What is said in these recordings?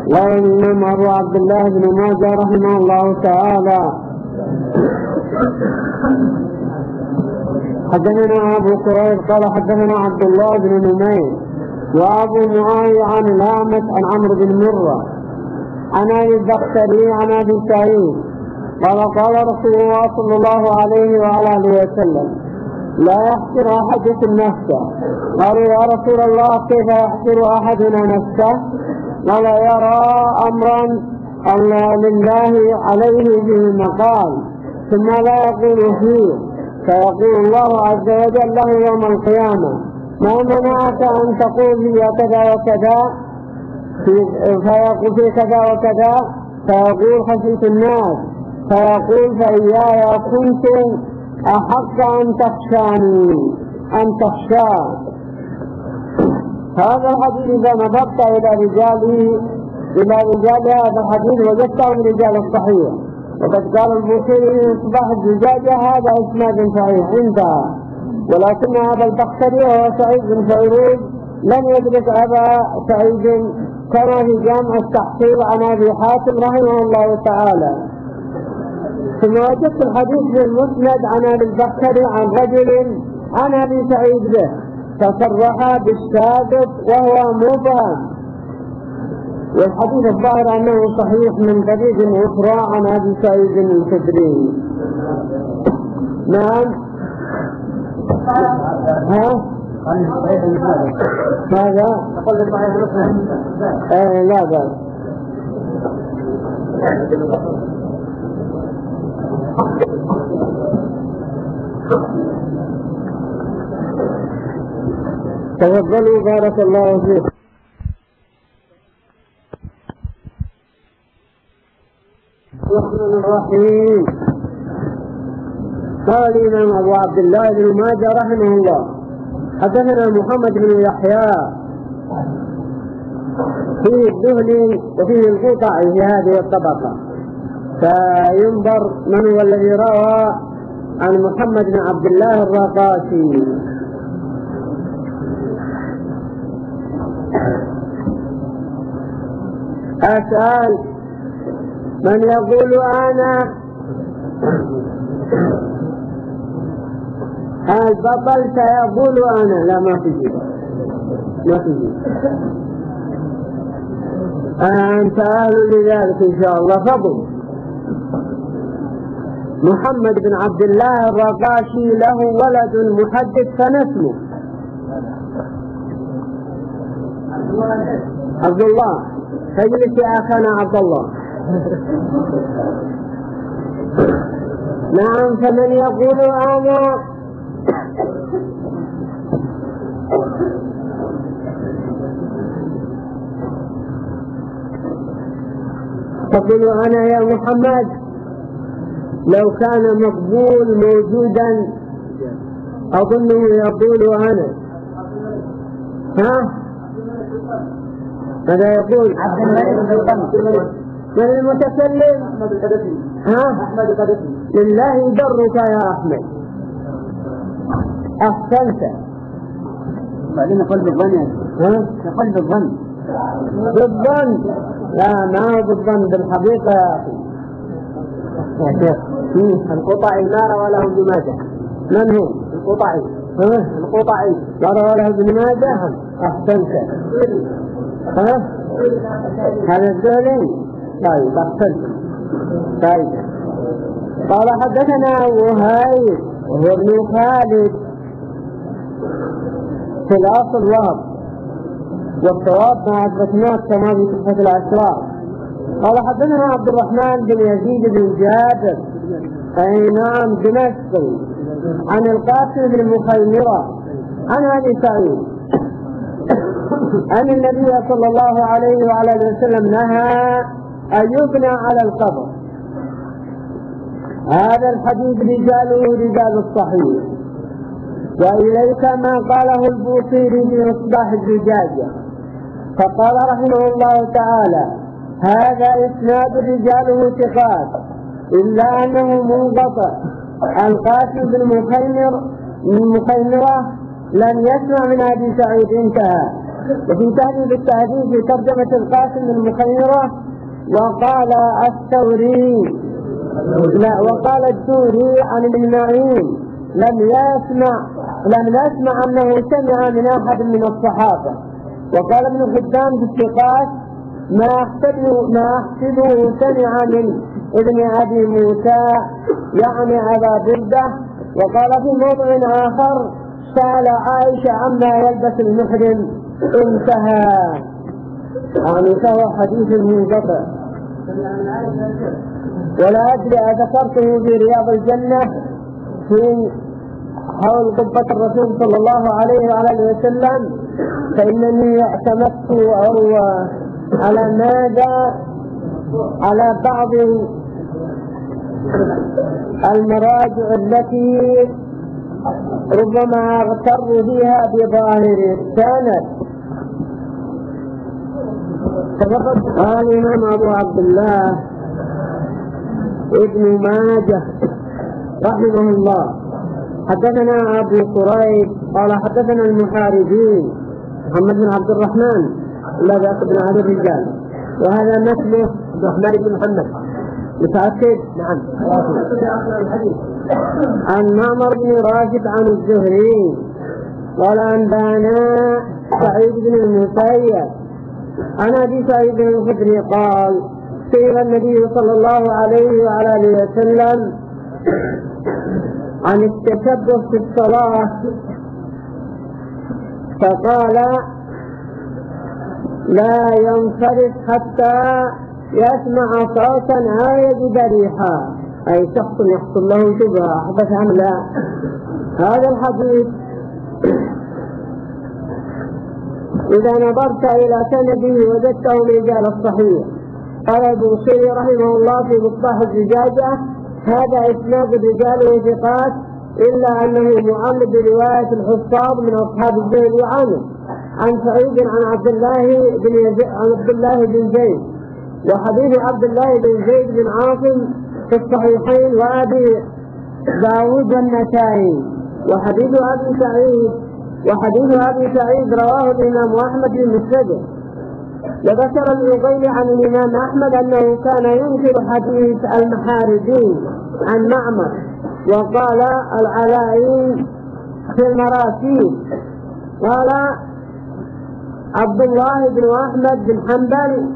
وإنما أبو عبد الله بن ماجه رحمه الله تعالى حدثنا أبو كريب قال حدثنا عبد الله بن نمير وأبو معاوية عن الأعمش عن عمرو بن مرة عن أبي البختري عن أبي سعيد قال قال رسول الله صلى الله عليه وعلى آله وسلم لا يحسر أحدكم نفسه. قالوا يا رسول الله كيف يحسر أحدنا نفسه؟ قال يرى أمرا لله عليه به مقال ثم لا يقول فيه فيقول الله عز وجل له يوم القيامة ما منعك أن تقول في كذا وكذا فيقول في كذا وكذا فيقول خشيت الناس فيقول فإياي كنت أحق أن تخشاني أن تخشى. هذا الحديث إذا نظرت إلى رجال هذا الحديث وجدته من رجال الصحيح، وقد قال البوصيري مصباح الزجاجة هذا إسناد صحيح عندها، ولكن هذا البختري وهو سعيد بن فيروز لم يدرك أبا سعيد كما في جامع التحصيل عن أبي حاتم رحمه الله تعالى. ثم وجدت الحديث في المسند عن أبي البختري عن رجل عن أبي سعيد به فصرح بالسابق وهو مبهم، والحديث الظاهر أنه صحيح من طريق أخرى عن أبي سعيد الخدري. نعم. ماذا؟ لا بأس. تفضلوا بارك الله فيكم. الرحمن الرحيم. قال الإمام أبو عبد الله بن ماجه رحمه الله حدثنا محمد بن يحيى فيه الذهلي وفيه القطع في هذه الطبقة، فينظر من هو الذي روى عن محمد بن عبد الله الرقاشي. أسأل من يقول أنا البطل سيقول أنا. لا ما في أنت أهل لذلك إن شاء الله. فضل محمد بن عبد الله الرقاشي له ولد محدث فنسمه عبد الله. فاجلس يا أخانا عبد الله. نعم. فمن يقول أنا تقول أنا يا محمد لو كان مقبول موجودا أظنه يقول أنا. ها ماذا يقول؟ من المتكلم؟ أحمد قدسي. لله درك يا أحمد. أحسنت. بعدين قلب الظن. قلب الظن. بالظن. لا ما هو بالظن بالحقيقة يا أخي. يا شيخ القطعي ما روى له ابن ماجه. من هو؟ القطعي. القطعي ما روى له ابن ماجه. أحسنت. هذا الذهلي. طيب أحسنت. طيب. قال حدثنا وهيب وهو ابن خالد في الأصل وهب والصواب ما أثبتناه كما في صحة الأسرار. قال حدثنا عبد الرحمن بن يزيد بن جابر أي نعم دمشقي عن القاسم بن مخيمرة عن أبي سعيد أن النبي صلى الله عليه وعلى آله وسلم نهى أن يبنى على القبر. هذا الحديث رجاله رجال الصحيح. وإليك ما قاله البوصيري في مصباح الزجاجة فقال رحمه الله تعالى هذا إسناد رجاله ثقات إلا أنه منقطع. القاسم بن مخيمرة لم يسمع من أبي سعيد انتهى. وفي تهذيب التهذيب في ترجمة القاسم المخيرة وقال الثوري وقال الدوري عن ابن معين لم يسمع أنه سمع من أحد من الصحابة. وقال ابن حبان في الثقات ما أحسبه سمع من ابن أبي موسى يعني أبا بردة. وقال في موضع آخر سأل عائشة عما يلبس المحرم انتهى، يعني فهو حديث منقطع. ولا أدري أذكرته في رياض الجنة في حول قبة الرسول صلى الله عليه وعلى وسلم، فإنني اعتمدت أو على ماذا على بعض المراجع التي ربما اغتر فيها بظاهر السند. قال الإمام أبو عبد الله ابن ماجه رحمه الله حدثنا أبو قريب قال حدثنا المحاربين محمد بن عبد الرحمن الذي بن علي الرجال، وهذا مثله الرحمن بن محمد متأكد. نعم. عن معمر بن راشد عن الزهري قال أنبانا سعيد بن المسيب عن أبي سعيد الخدري قال سئل النبي صلى الله عليه وعلى آله وسلم عن التشبه في الصلاة فقال لا ينصرف حتى يسمع صوتا أو يجد ريحا، أي شخص يحصل له شبهة أحدث أم لا. هذا الحديث إذا نظرت إلى سنده وجدته من رجال الصحيح. قال البوصيري رحمه الله في مصباح الزجاجة هذا إسناد رجاله ثقات إلا أنه معل برواية الحفاظ من أصحاب الزهري عنه عن سعيد عن عبد الله بن زيد، وحديث عبد الله بن زيد بن عاصم في الصحيحين وأبي داود النسائي. وحديث أبي سعيد رواه الإمام أحمد بن مسنده. وذكر العقيلي عن الإمام أحمد أنه كان ينكر حديث المحاربين عن معمر، وقال العلائي في المراسيل قال عبد الله بن أحمد بن حنبل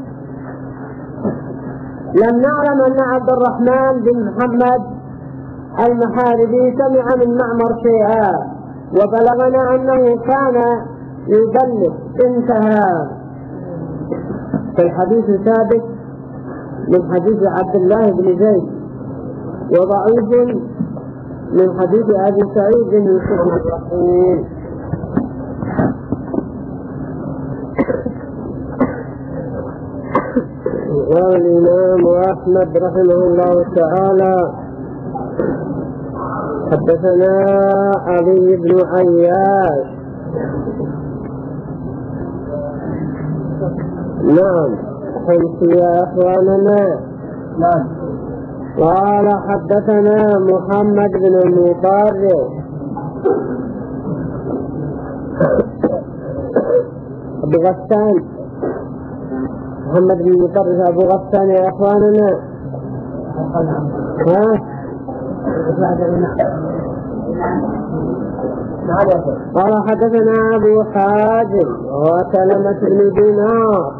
لم نعلم أن عبد الرحمن بن محمد المحاربي سمع من معمر شيئا، وبلغنا أنه كان يبلغ انتهى. فالحديث ثابت من حديث عبد الله بن زيد، وضعيف من حديث أبي سعيد بن الرحيم. قال الإمام أحمد رحمه الله تعالى حدثنا علي بن عياش. نعم حمص يا أخواننا. نعم. قال حدثنا محمد بن المطرف أبو غسان، محمد بن المطرف أبو غسان يا أخواننا. قال حدثنا أبو حازم وسلمة بن دينار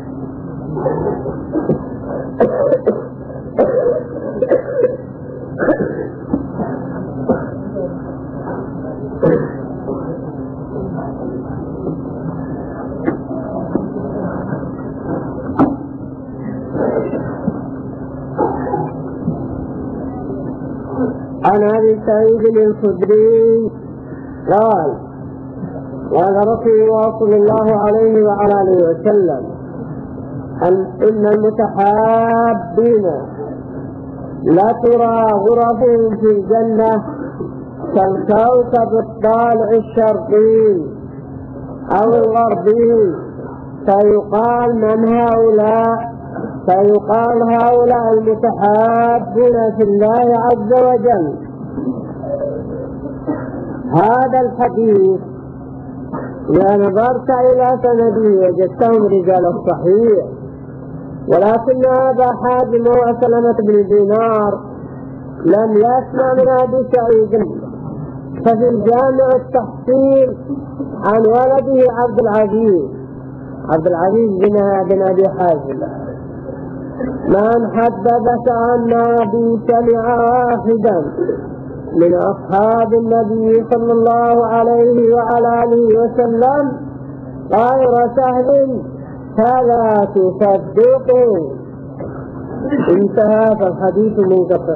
عن أبي سعيد الخدري قال قال رسول الله صلى الله عليه وعلى آله وسلم إن المتحابين لا ترى غرفهم في الجنة كالكوكب الطالع الشرقي أو الغربي، فيقال من هؤلاء؟ فيقال هؤلاء المتحابون في الله عز وجل. هذا الحديث إذا نظرت إلى سنده وجدتهم رجال الصحيح، ولكن هذا حازم وسلمة بن دينار لم يسمع من أبي سعيد. ففي الجامع التحصيل عن ولده عبد العزيز بن أبي حازم: من حدثك عن أبي سمع واحدا من أصحاب النبي صلى الله عليه وعلى آله وسلم غير سهل فلا تصدقه. انتهى. فالحديث منقطع.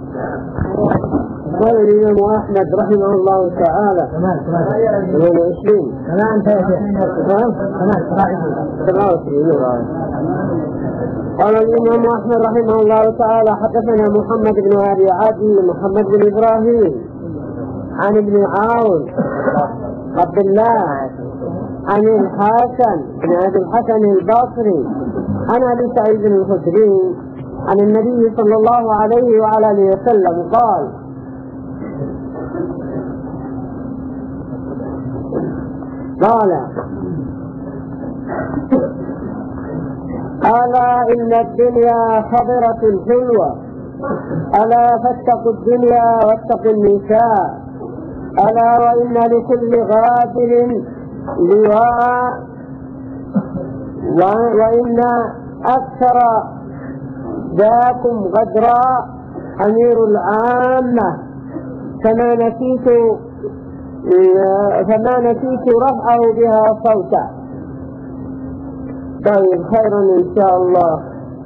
قال الإمام أحمد رحمه الله تعالى: قال الإمام أحمد رحمه الله تعالى: حدثنا محمد بن أبي عدي محمد بن إبراهيم عن ابن عون عبد الله عن الحسن بن أبي الحسن البصري عن أبي سعيد الخدري عن النبي صلى الله عليه وعلى آله وسلم قال: ألا إن الدنيا خضرة حلوة، ألا فاتقوا الدنيا واتقوا النساء، ألا وإن لكل غادر لواء، وإن أكثر ذاكم غدراء أمير العامة، فما نسيت رفعه بها صوتا. طيب، خيرا إن شاء الله.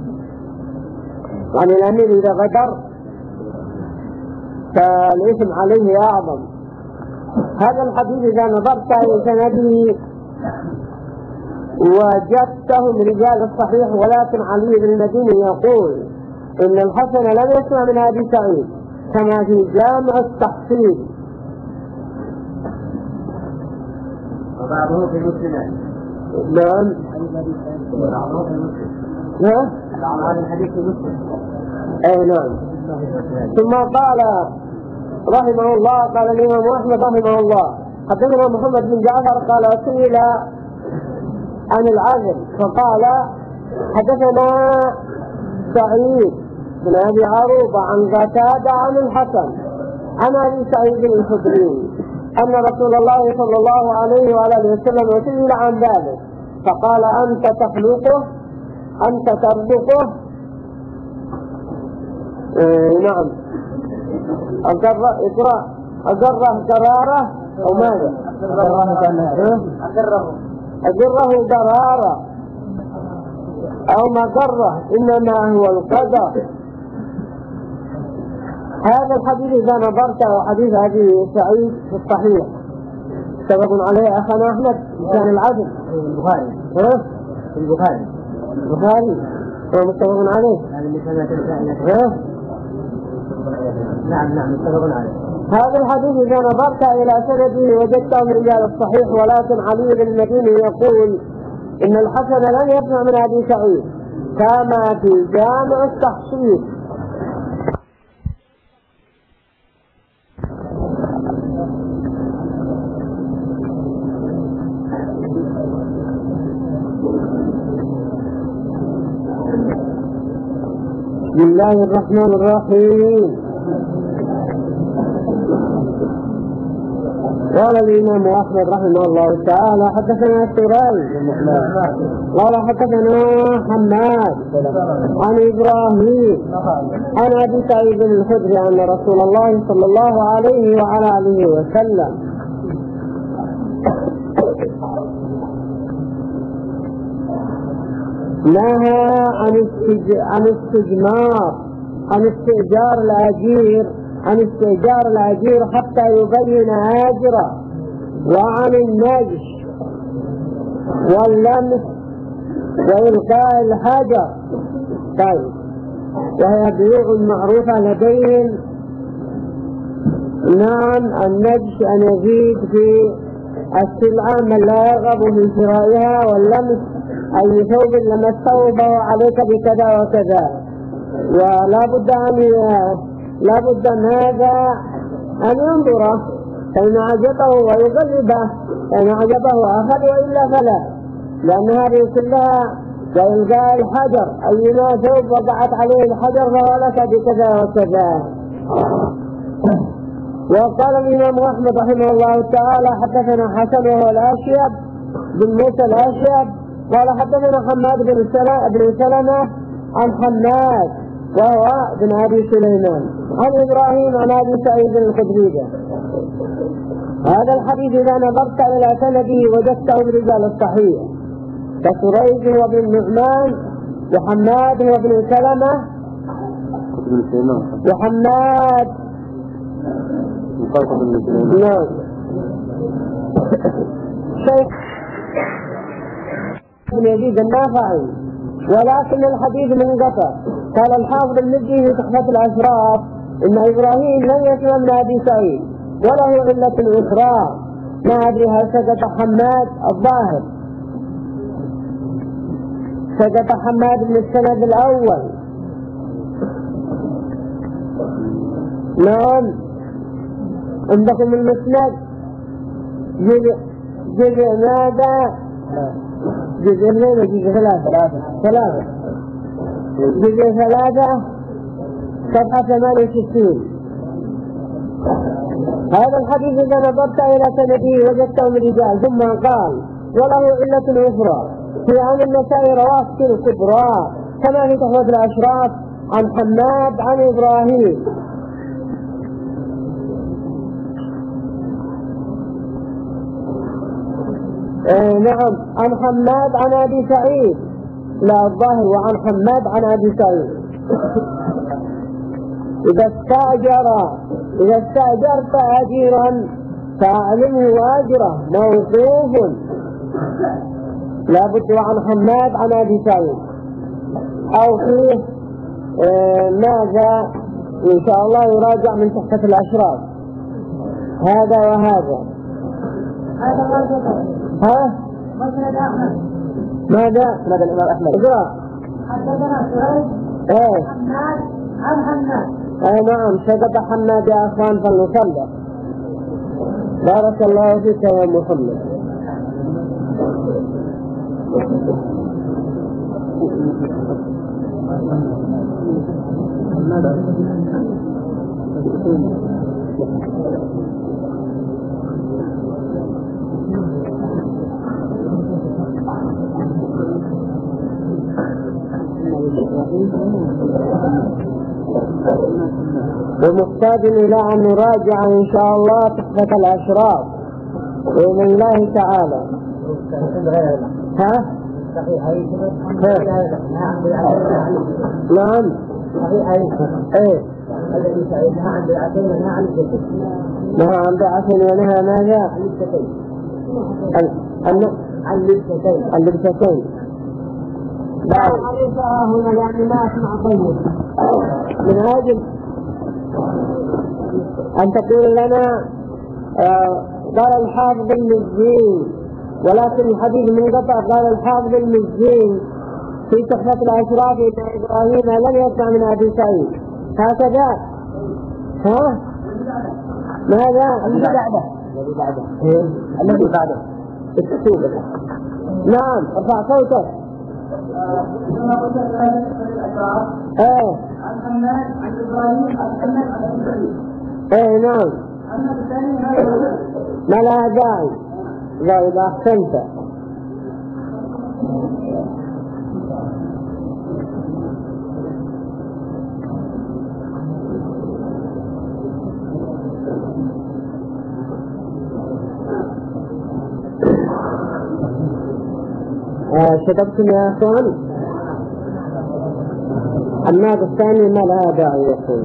يعني الأمير إذا غدر فالإثم عليه أعظم. هذا الحديث إذا نظرت إلى سنده وجدته من رجال الصحيح، ولكن علي بن المديني يقول إن الحسن لم يسمع من أبي سعيد كما في جامع التحصيل. وبعضه في مسلم. نعم. الحديث في مسلم. أي نعم. ثم قال رحمه الله: قال الإمام أحمد رحمه الله: حدثنا محمد بن جعفر قال: سئل عن العزل فقال: حدثنا سعيد بن أبي عروبة عن قتادة عن الحسن عن أبي سعيد الخدري أن رسول الله صلى الله عليه وعلى آله وسلم سئل عن ذلك فقال: أنت تخلقه أنت ترزقه. نعم. أجره قرارة أو ماذا؟ أجره قرارة أو مقرة، إنما هو القدر. هذا الحديث إذا نظرت حديث أبي سعيد في الصحيح سبب عليه أخنا أحمد كان العدل البخاري. البخاري هو متفق عليه. نعم متفق عليه. هذا الحديث إذا نظرت إلى سنده وجدته من رجال الصحيح، ولكن علي بن المديني يقول إن الحسن لم يسمع من أبي سعيد كما في جامع التحصيل. بسم الله الرحمن الرحيم. قال الإمام أحمد رحمه الله تعالى: حدثنا سريج قال: حدثنا حماد عن إبراهيم عن أبي سعيد الخدري أن رسول الله صلى الله عليه وعلى آله وسلم نهى عن استئجار الأجير حتى يبين أجره، وعن النجش واللمس وإلقاء الحجر. طيب، وهي بيوع معروفة لديهم. نعم، النجش أن يزيد في السلعة من لا يرغب من شرائها، واللمس أي ثوب لمس ثوبه عليك بكذا وكذا. ولا بد ماذا أن ينظر فإن عجبه ويغلبه، فإن عجبه أخذ وإلا فلا، لأن هذه كلها كإلقاء الحجر، أيما ثوب وقعت عليه الحجر فهو لك بكذا وكذا. وقال الإمام أحمد رحمه الله تعالى حدثنا حسن وهو الأشيب بن موسى الأشيب قال حدثنا حماد بن سلمة عن حماد وهو بن أبي سليمان عن إبراهيم عن أبي سعيد الخدري. هذا الحديث إذا نظرت إلى سنده وجدته برجال الصحيح كسريج وابن النعمان وحماد وابن سلمة وحماد نعم شيخ ابن يزيد النافعي، ولكن الحديث منقطع. قال الحافظ المزي في تحفة الأشراف إن إبراهيم لم يسمع من أبي سعيد وله علة أخرى، ما أدري هل سقط حماد الظاهر، سقط حماد من السند الأول. نعم عندكم المسند جزء ماذا؟ جزء اثنين وجزء ثلاثة جزء 3 صفحة 68. هذا الحديث إذا نظرت إلى سنده وجدته من رجال، ثم قال وله علة أخرى في عن النسائي رواه الكبرى كما في تحفة الأشراف عن حماد عن إبراهيم. نعم عن حماد عن أبي سعيد، لا الظاهر وعن حماد عن أبي سعيد. إذا استأجرت أجيرا فأعلمه أجره موقوف، لا بد وعن حماد عن أبي سعيد، أو فيه ماذا إن شاء الله يراجع من تحفة الأشراف هذا وهذا. ها؟ ماذا الإمام أحمد؟ اقرأ. حدثنا سريج حماد عن حماد. نعم سقط حماد يا أخوان فلنصلح. بارك الله فيك يا محمد. ومحتاج إلى أن نراجع إن شاء الله تحفة الأشراف بإذن الله تعالى. ها؟ نعم. ايه نهى عن بعث ونهى ماذا؟ عن لبستين. هنا يعني ما اسمع طيب من أجل أن تقول لنا قال الحافظ المزي، ولكن الحديث منقطع. قال الحافظ المزي في تحفة الأشراف إن إبراهيم لم يسمع من أبي سعيد هكذا. ها؟ ماذا؟ الذي بعده التكتوبة. نعم ارفع صوتك. ايه عن حماد عن إبراهيم عن حماد عن أبي سعيد. ايه نعم. ما لها داعي إذا أحسنت. كتبتم يا أخوان حماد الثاني ما لها داعي يقول.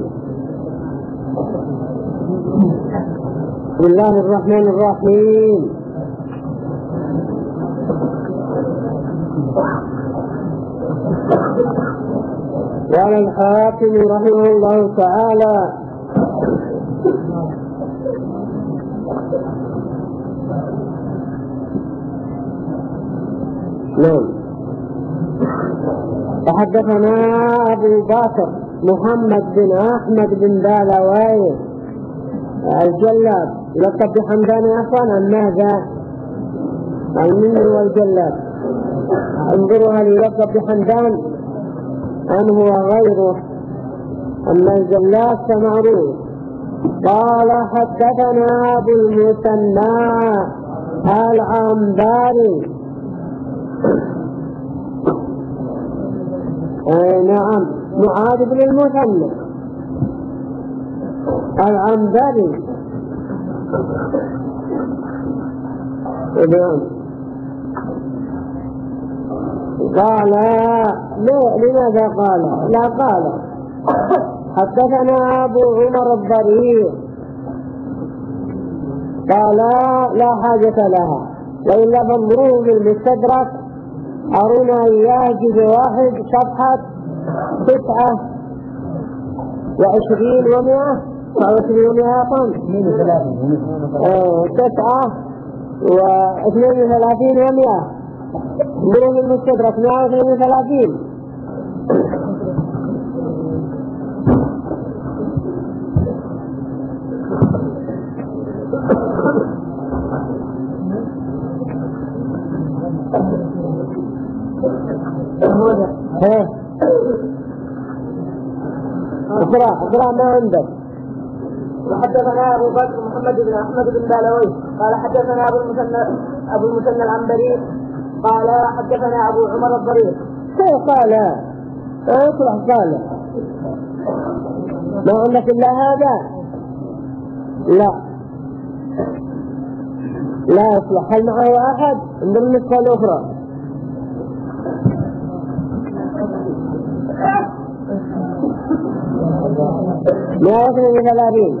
بسم الله الرحمن الرحيم. قال الحاكم رحمه الله تعالى نعم تحدثنا أبو بكر محمد بن أحمد بن دالويه الجلاب يلقب بحمدان أخوان عن ماذا؟ المنذر والجلاد. انظروا هل يلقب بحمدان أم هو غيره؟ أما الجلاد فمعروف. قال حدثنا أبو المثنى العنبري. نعم معاذ بن المثنى العنبري. قال لماذا قال؟ لا قال حدثنا أبو عمر الضرير. قال لا حاجة لها، وإلا فانظروه في المستدرك أرونا إياه جزء واحد صفحة 29 و100 29 و100 انظروا في المستدرك 132. اقرأ ما عندك. وحدثنا أبو بكر محمد بن أحمد بن بالوي قال حدثنا أبو المثنى العنبري قال حدثنا أبو عمر الضرير. قال قال ما عندك إلا هذا؟ لا يصلح. هل معه أحد؟ انظر النسخة الأخرى. لا يصلح ب30.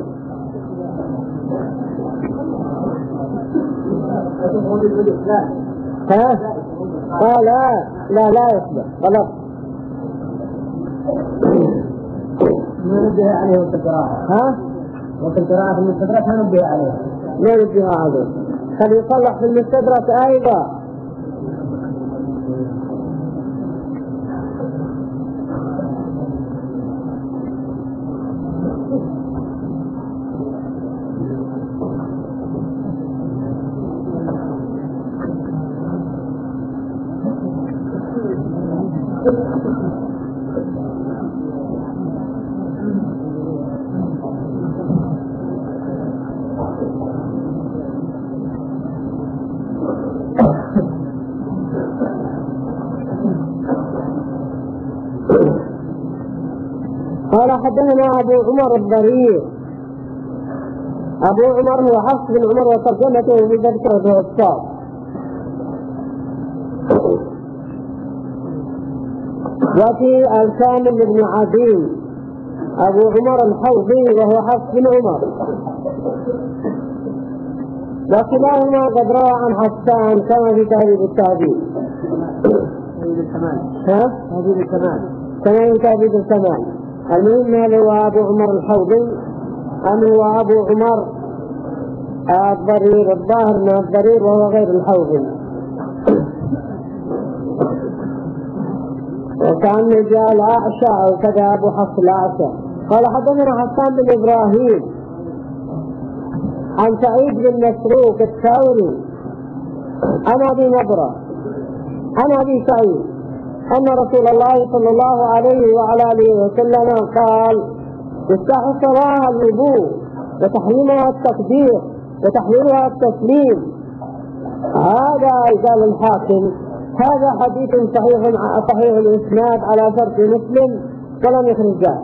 قال لا يصلح. غلط. ننبه عليه وقت القراءة. وقت القراءة في المستدرك ننبه عليه. لا ننبه عليه. فليصلح في المستدرك أيضا. قال حدثنا أبو عمر الضرير. أبو عمر هو حفص بن عمر وترجمته في تذكرة الصاد. وفي الكامل بن عدي أبو عمر الحوضي وهو حفص بن عمر، وكلاهما قد روى عن حسان كما في تهذيب التهذيب. كما في تهذيب الكمال. المهم هل هو أبو عمر الحوضي أم هو أبو عمر الضرير؟ الظاهر من الضرير وهو غير الحوضي. وكان جاء الأعشى أو كذا أبو حفص الأعشى. قال حدثنا حسان بن إبراهيم عن سعيد بن مسروق الثوري عن أبي نضرة عن أبي سعيد أن رسول الله صلى الله عليه وعلى آله وسلم قال: يفتح الصلاة الوضوء وتحريمها التكبير وتحليلها التسليم. هذا قال الحاكم هذا حديث صحيح الإسناد على شرط مسلم ولم يخرجه.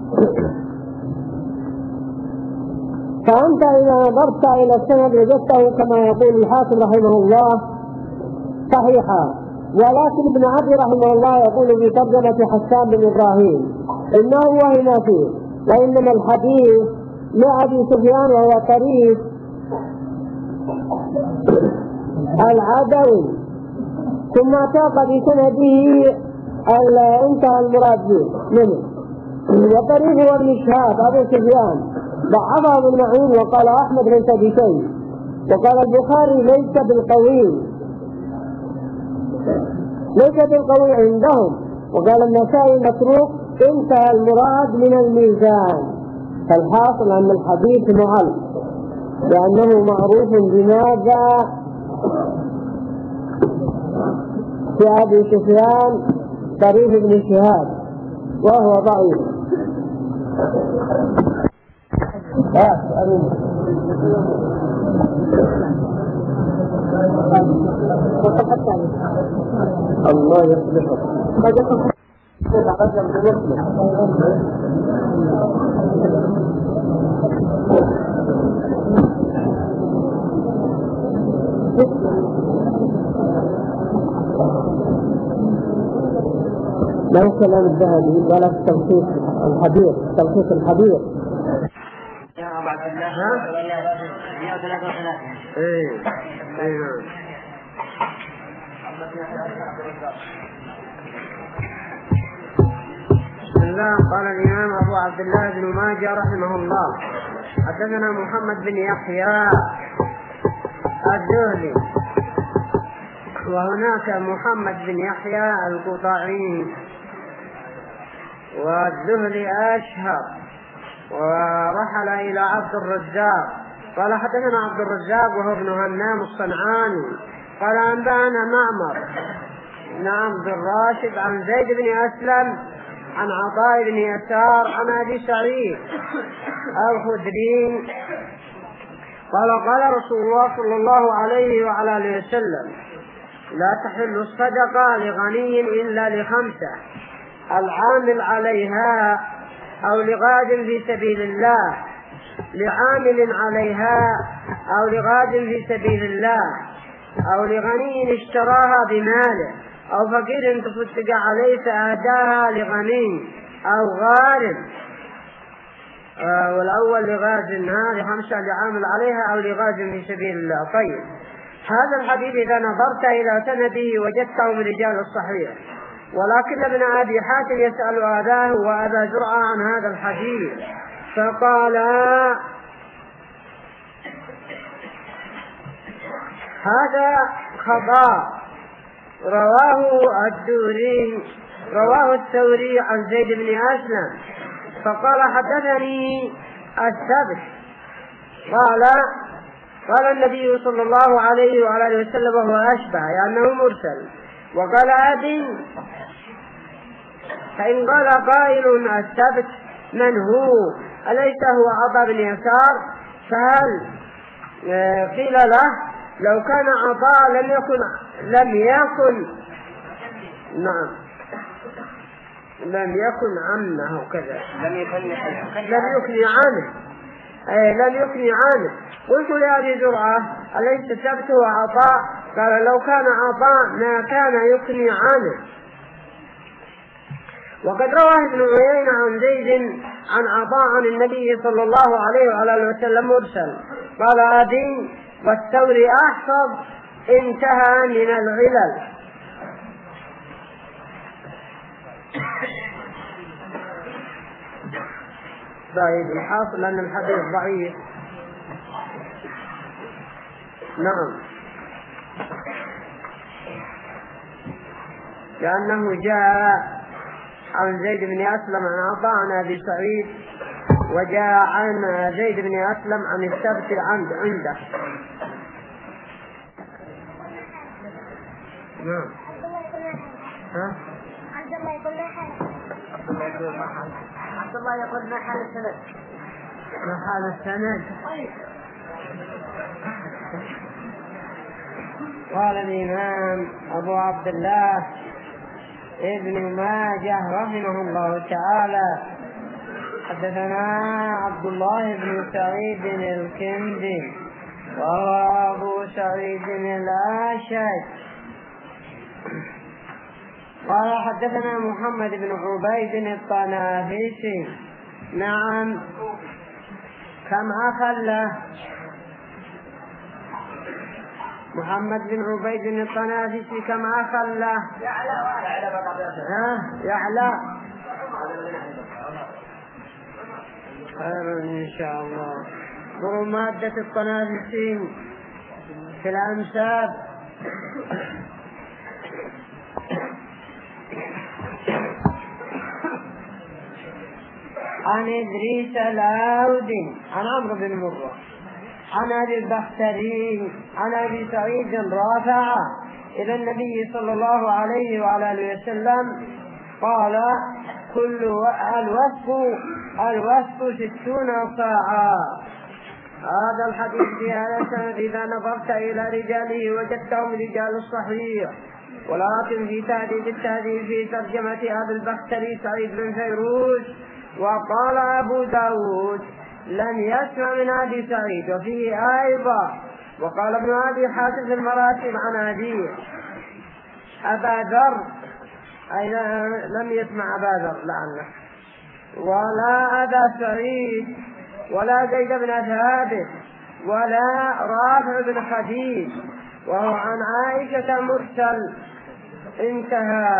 فأنت إذا نظرت إلى السند وجدته كما يقول الحاكم رحمه الله صحيحا، ولكن ابن عبد رحمه الله يقول في ترجمة حسان بن إبراهيم إنه وهم فيه، وإنما الحديث لأبي سفيان وهو طريق العدوي، ثم ساق بسنده انتهى المراد به منه. وطريقه ابن شهاب أبو سفيان ضعفه ابن معين وقال أحمد ليس بشيء، وقال البخاري ليس بالقوي عندهم، وقال النسائي متروك. انتهى المراد من الميزان. فالحاصل أن الحديث معل. لأنه معروف بماذا في أبي سفيان طريف بن شهاب وهو ضعيف. الله يصلحك. لا كلام الذهبي ولا التلخيص الحديث. تلخيص الحديث يا أبو عبد الله 133. بسم الله. قال الإمام أبو عبد الله بن ماجه رحمه الله: حدثنا محمد بن يحيى الدهلي، وهناك محمد بن يحيى القطعي، والدهلي أشهر، ورحل إلى عبد الرزاق قال حدثنا عبد الرزاق وهو ابن همام الصنعاني قال أنبأنا معمر بن عبد الراشد عن زيد بن أسلم عن عطاء بن يسار عن أبي سعيد الخدري قال قال رسول الله صلى الله عليه وعلى آله وسلم: لا تحل الصدقة لغني إلا لخمسة: العامل عليها أو لغاد في سبيل الله، لعامل عليها أو غاد في سبيل الله، أو لغني اشتراها بماله، أو فقير تصدق عليه فأهداها لغني أو غارم. والأول لغاد هذه 5 لعامل عليها أو لغاد في سبيل الله. طيب، هذا الحديث إذا نظرت إلى سنده وجدته من رجال الصحيح، ولكن ابن أبي حاتم يسأل أباه وأبا زرعة عن هذا الحديث فقال: هذا خطأ. رواه الثوري عن زيد بن أسلم فقال: حدثني الثبت قال النبي صلى الله عليه وعلى آله وسلم وهو أشبه لأنه مرسل. وقال أبي: فإن قال قائل الثبت من هو؟ أليس هو عطاء بن يسار؟ فهل قيل له لو كان عطاء لم يكن عمه كذا لم يكن عنه. قلت لأبي زرعة: أليس ثبت هو عطاء؟ قال: لو كان عطاء ما كان يكني عنه. وقد روى ابن عيينة عن زيد عن عطاء عن النبي صلى الله عليه وعلى آله وسلم مرسل. قال أبي: والثوري أحفظ، انتهى من العلل. طيب، الحاصل أن الحديث ضعيف. نعم، لأنه جاء عن زيد بن أسلم عن عطاء عن أبي سعيد، وجاء عن زيد بن أسلم عن الثبت عنده. نعم. عبد الله يقول ما حال السند. ما حال السند؟ قال الإمام أبو عبد الله ابن ماجه رحمه الله تعالى: حدثنا عبد الله بن سعيد الكندي وهو أبو سعيد الأشج قال: حدثنا محمد بن عبيد الطنافسي. نعم، كم أخله؟ محمد بن عبيد الطنافسي كم أخله؟ يعلى. خير إن شاء الله. انظروا مادة الطنافسي في الأنساب. عن إدريس الأودي عن عمرو بن مرة عن أبي البختري عن أبي سعيد رافع إلى النبي صلى الله عليه وعلى آله وسلم قال: الوسط 60 صاعا. هذا الحديث في هذا السند إذا نظرت إلى رجاله وجدتهم رجال الصحيح، ولكن في تهذيب التهذيب في ترجمة أبي البختري سعيد بن فيروز وقال أبو داود لم يسمع من أبي سعيد، وفيه أيضا وقال ابن أبي حاتم في المراتب عن أبيه أبا ذر، أي لم يسمع أبا ذر لعنه، ولا أبا سعيد ولا زيد بن ثابت ولا رافع بن خديج، وهو عن عائشة مرسل. انتهى.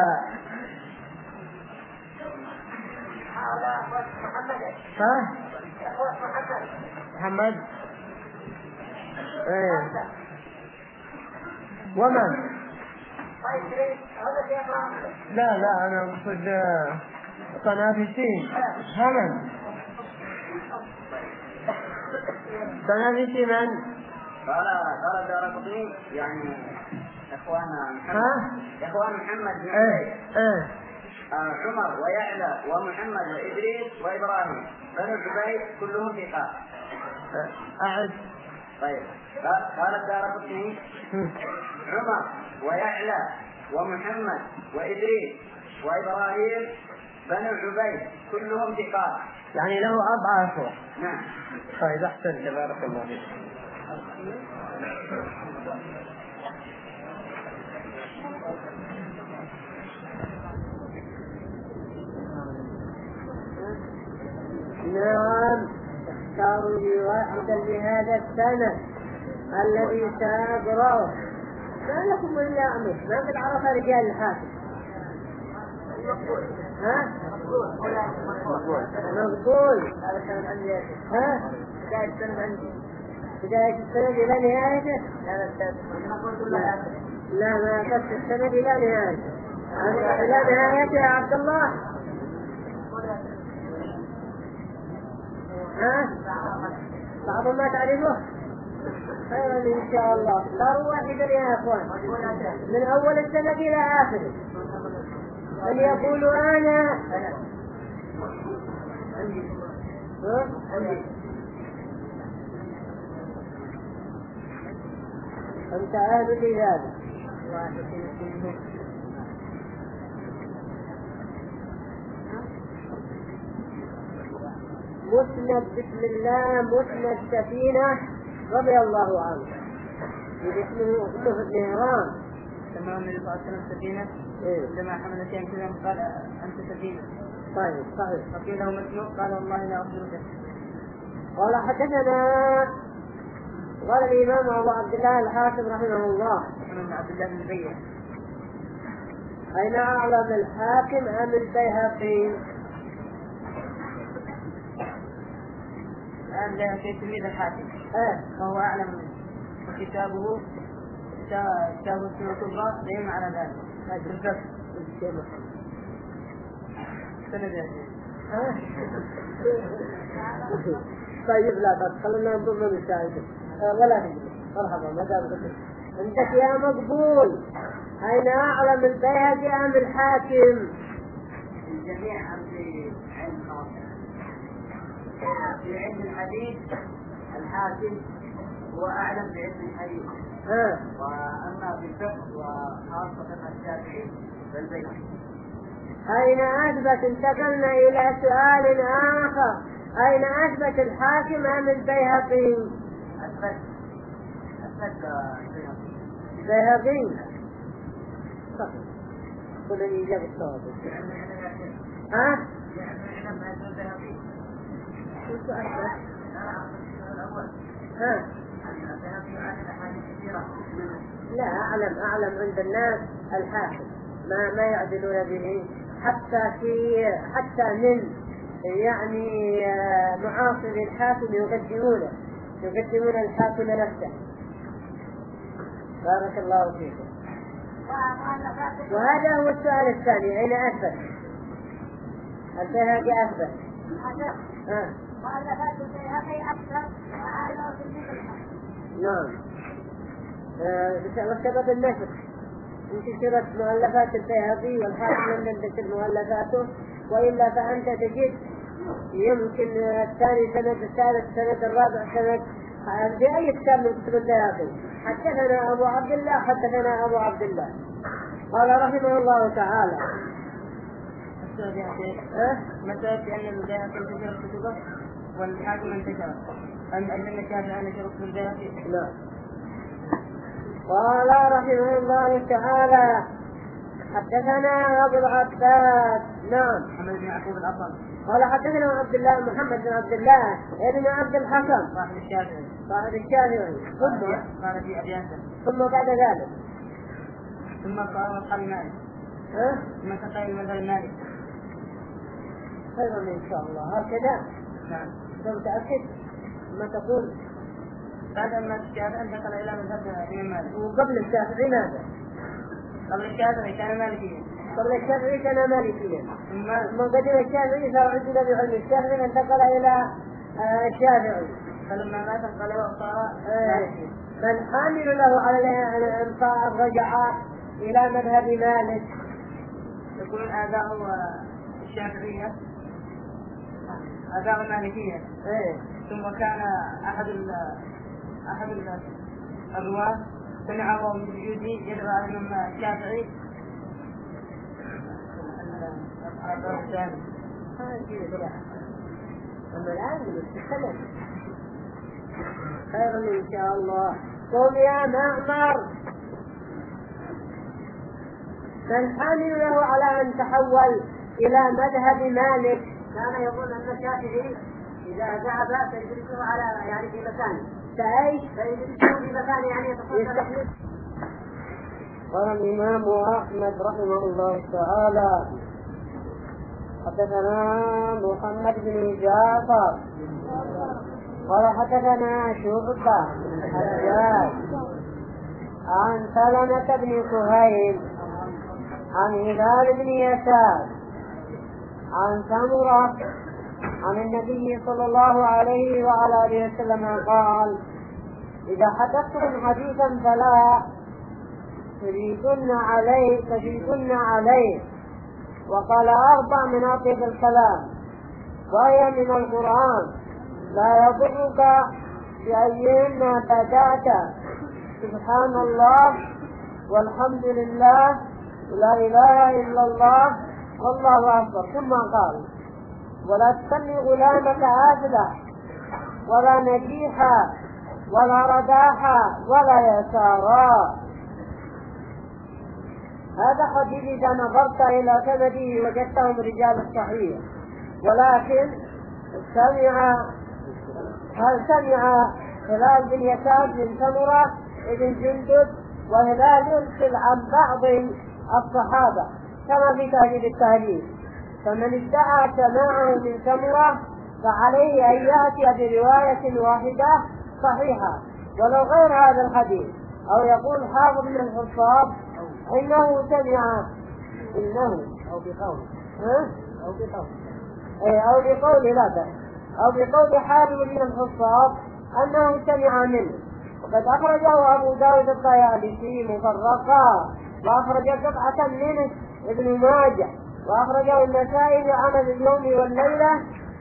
محمد ومن؟ لا أنا أقصد تنافسين. همن تنافسي من؟ قال الدارقطني يعني إخوان محمد بن عمر ويعلى ومحمد وإدريس وإبراهيم بنو الزبير كلهم ثقات. أعد. طيب قال الدارقطني عمر ويعلى ومحمد وإدريس وإبراهيم بنو الزبير كلهم ثقات، يعني له أضعاف. نعم. طيب أحسن، تبارك الله فيك. نعم، اختاروا لي واحدا لهذا السنة الذي سأقرأه. ما لكم من يعمل؟ ما قد عرف رجال الحاكم. مقبول. بداية السنة إلى نهايته. لا ما قصد السنة إلى نهايته. إلى نهايته يا عبد الله. بعض ما تعرفه خيرا إن شاء الله. اختاروا واحدا يا أخوان من أول السنة إلى آخره، أن يقولوا أنا أنت أهل لهذا. مسند بسم الله مسند سفينة رضي الله عنه، اسمه مهران. سماه النبي صلى الله عليه وسلم سفينة لما حمل شيئا كذا قال أنت سفينة. طيب صحيح. فقيل له مسلوق قال والله لا أخبرك. قال حدثنا قال الإمام أبو عبد الله الحاكم رحمه الله محمد عبد الله بن بيع. أين أعلم الحاكم أم البيهقي؟ الآن البيهقي تلميذ الحاكم فهو أعلم منه، وكتابه كتاب السنة الكبرى دائما على ذلك. بالضبط. طيب لا خلينا ننظر للمشاهد ولا تجلس. مرحبا ما دام انت يا مقبول. أين أعلم البيهقي أم الحاكم؟ الجميع في علم خاصة. في علم الحديث الحاكم هو أعلم بعلم الحديث. وأما في الفقه وخاصة الشافعي والبيهقي. أين أثبت؟ انتقلنا إلى سؤال آخر. أين أثبت الحاكم أم البيهقي؟ أثبت البيهقي. قل لي إجابة الصواب. لا أعلم عند الناس الحاكم ما يعدلون به، حتى من يعني معاصر الحاكم يقدمون الحاكم نفسه. بارك الله فيكم. وهذا هو السؤال الثاني، أين أثبت؟ البيهقي أثبت. نعم. وسبب النشر انتشرت مؤلفات البيهقي والحاكم لم ينتشر مؤلفاته، وإلا فأنت تجد يمكن الثاني سند، الثالث سند، الرابع سند في أي كتاب من كتب البيهقي حدثنا أبو عبد الله حدثنا أبو عبد الله. قال رحمه الله تعالى: مسألة بأن البيهقي انتشر كتبه والحاكم انتشر، أن الشافعي نشر كتب البيهقي؟ لا. قال رحمه الله تعالى: حدثنا أبو العباس. نعم. محمد بن يعقوب الأصل. قال حدثنا عبد الله محمد بن عبد الله ابن عبد الحكم صاحب الشافعي. ثم قال في أبياته. ثم بعد ذلك ثم قال قال مالك. ثم تقي المذهب المالك. خير إن شاء الله. هكذا. نعم. أنت متأكد ما تقول؟ بعد ما الشافعي انتقل إلى مذهب الإمام مالك. وقبل الشافعي ماذا؟ قبل الشافعي كان مالكيا. قبل الشافعي كان مالكيا. ثم قدم الشافعي صار عندنا بعلم الشافعي فانتقل إلى الشافعي. فلما مات انقلب وصار مالكيا. من حامل له على الإنصار رجع إلى مذهب مالك. يكون آباء الشافعية آباء المالكية. ثم كان أحد الرواة سمعه من الجودي يدعو على الإمام الشافعي أما الآن نتكلم خير إن شاء الله. قل يا معمر: من حامل له على أن تحول إلى مذهب مالك. كان يقول أن الشافعي إذا ذهب فيدرسه على يعني في مكانه. فيدرسه في مكانه يعني يتصل. قال الإمام أحمد رحمه الله تعالى: حدثنا محمد بن جعفر قال حدثنا شعبة الحجاج عن سلمة بن كهيل عن هلال بن يسار عن سمرة عن النبي صلى الله عليه وعلى آله وسلم قال: إذا حدثتم حديثا فلا تجيبن عليه. وقال: أربع من أطيب الكلام وهي من القرآن: لا يضرك بأيهما بدأت، سبحان الله والحمد لله ولا إله إلا الله والله أكبر. ثم قال: ولا تسمي غلامك آفلة ولا نجيحا ولا رداحا ولا يسارا. هذا حديث إذا نظرت إلى سنده وجدتهم رجال الصحيح، ولكن هل سمع هلال بن يسار بن سمرة بن جندب وهلال ينقل عن بعض الصحابة كما في تهذيب التهذيب. فمن ادعى سماعه من سمرة فعليه أن يأتي برواية واحدة صحيحة ولو غير هذا الحديث، أو يقول حافظ من الحفاظ إنه سمع أو بقول حافظ من الحفاظ أنه سمع منه. وقد أخرجه أبو داود الطيالسي مفرقا، وأخرج قطعة منه ابن ماجه، وأخرجه النسائي بعمل اليوم والليلة،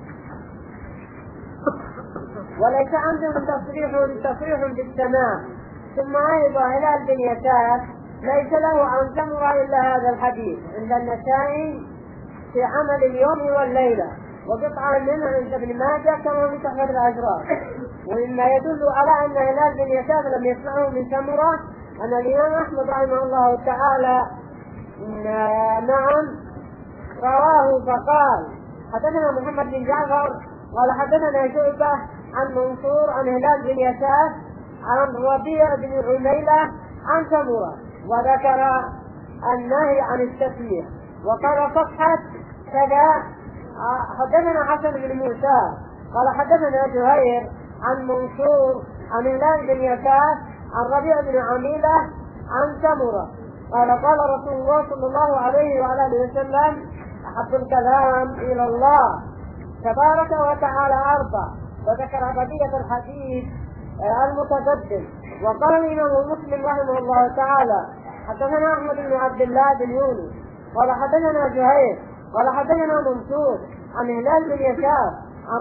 وليس عندهم تصريح بالسماع. ثم أيضا هلال بن يسار ليس له عن سمرة إلا هذا الحديث عند النسائي في عمل اليوم والليلة، وقطعة منه عند ابن ماجه كما في تحفة الأشراف. ومما يدل على أن هلال بن يسار لم يسمعه من سمرة أن الإمام أحمد رحمه الله تعالى نعم رواه فقال: حدثنا محمد بن جعفر قال حدثنا شعبة عن منصور عن هلال بن يسار عن ربيع بن عميلة عن سمرة، وذكر النهي عن التسمية. وقال صفحة كذا: حدثنا حسن بن موسى قال حدثنا زهير عن منصور عن هلال بن يسار عن ربيع بن عميلة عن سمرة قال: قال رسول الله صلى الله عليه وعلى آله وسلم: أحب الكلام إلى الله تبارك وتعالى أربع. وذكر بقية الحديث المتقدم. وقال الإمام مسلم رحمه الله تعالى حدثنا أحمد بن عبد الله بن يونس قال حدثنا زهير قال حدثنا منصور عن هلال بن يسار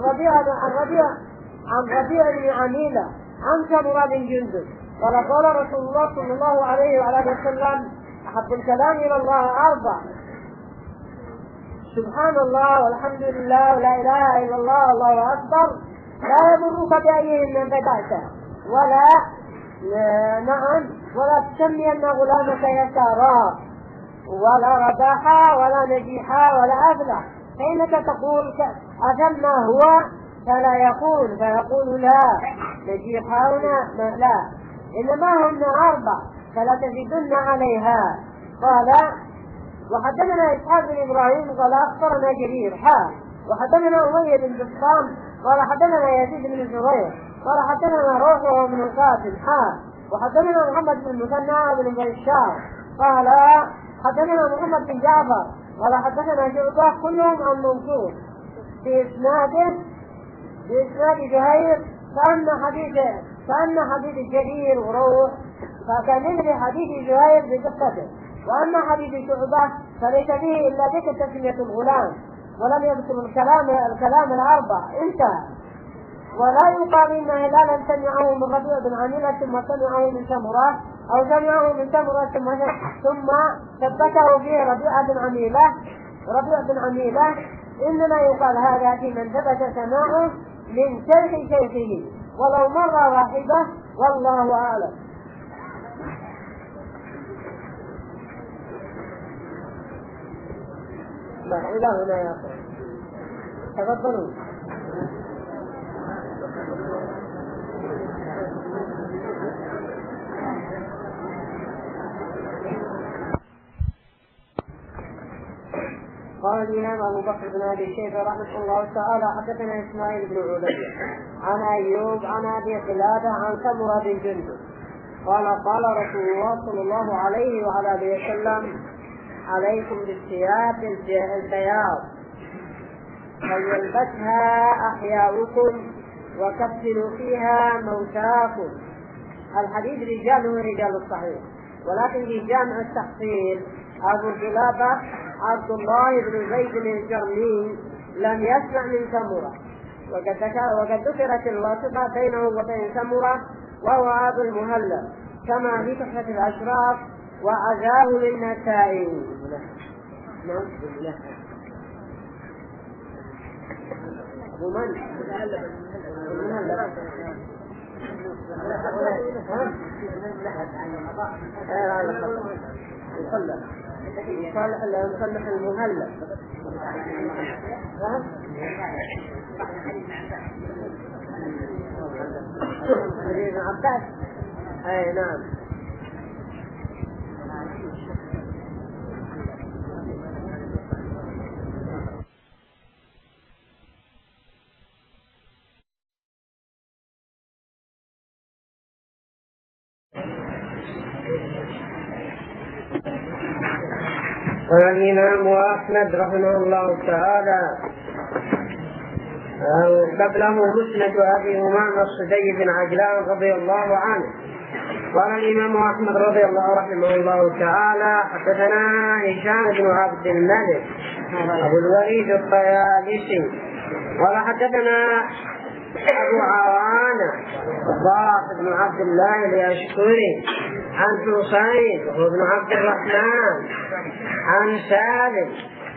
عن ربيع بن عميلة عن سمرة بن جندب قال قال رسول الله صلى الله عليه وعلى آله وسلم أحب الكلام إلى الله أربع: سبحان الله والحمد لله ولا إله إلا الله والله أكبر لا يضرك بأيهن بدأت ولا تسمي أن غلامك يسارا ولا رباحا ولا نجيحا ولا أفلح، فإنك تقول أثم هو فلا يقول فيقول لا نجيحا لا، إنما هن أربع فلا تزيدن عليها. قال وحدثنا إسحاق بن إبراهيم قال أخبرنا جرير وحدثنا أمية بن بسطام قال حدثنا يزيد بن الزبير قال حدثنا روح بن القاسم وحدثنا محمد بن المثنى بن بشار قال حدثنا محمد بن جعفر قال حدثنا شعبة كلهم عن منصور بإسناد زهير كأن حديث جرير وروح فكان مثل حديث زهير بقصته، وأما حديث شعبة فليس فيه إلا ذكر تسمية الغلام ولم يذكر الكلام الأربع انتهى. ولا يقال إن هلالا سمعه من ربيع بن عميلة ثم سمعه من سمرة أو سمعه من سمرة ثم ثبته فيه ربيع بن عميلة إنما يقال هذا في من ثبت سماعه من شيخه ولو مرة واحدة والله أعلم. إلى هنا يا أخي تفضلوا. قال الإمام أبو بكر بن أبي شيبة رحمه الله تعالى حدثنا إسماعيل بن علي عن أيوب عن أبي قلادة عن سمرة بن جندب قال قال رسول الله صلى الله عليه وعلى آله وسلم: عليكم بالثياب البياض فليلبسها أحياؤكم وكفنوا فيها موتاكم. الحديث رجاله رجال الصحيح، ولكن في جامع التحصيل أبو قلادة عبد الله بن زيد الجرمي لم يسمع من سمرة، وقد ذكرت الواسطة بينه وبين سمرة وهو أبو المهلب كما في تحفة الأشراف وعزاه للنسائي. يصلح المهلب ابن عباس. اي نعم. قال الإمام أحمد رحمه الله تعالى قبله مسند أبي أمامة الصدي بن عجلان رضي الله عنه. قال الإمام أحمد رضي الله رحمه الله تعالى حدثنا هشام بن عبد الملك أبو الوليد الطيالسي قال حدثنا أبو عوانة ضاف بن عبد الله اليشكري عن حسين وابن عبد الرحمن عن سالم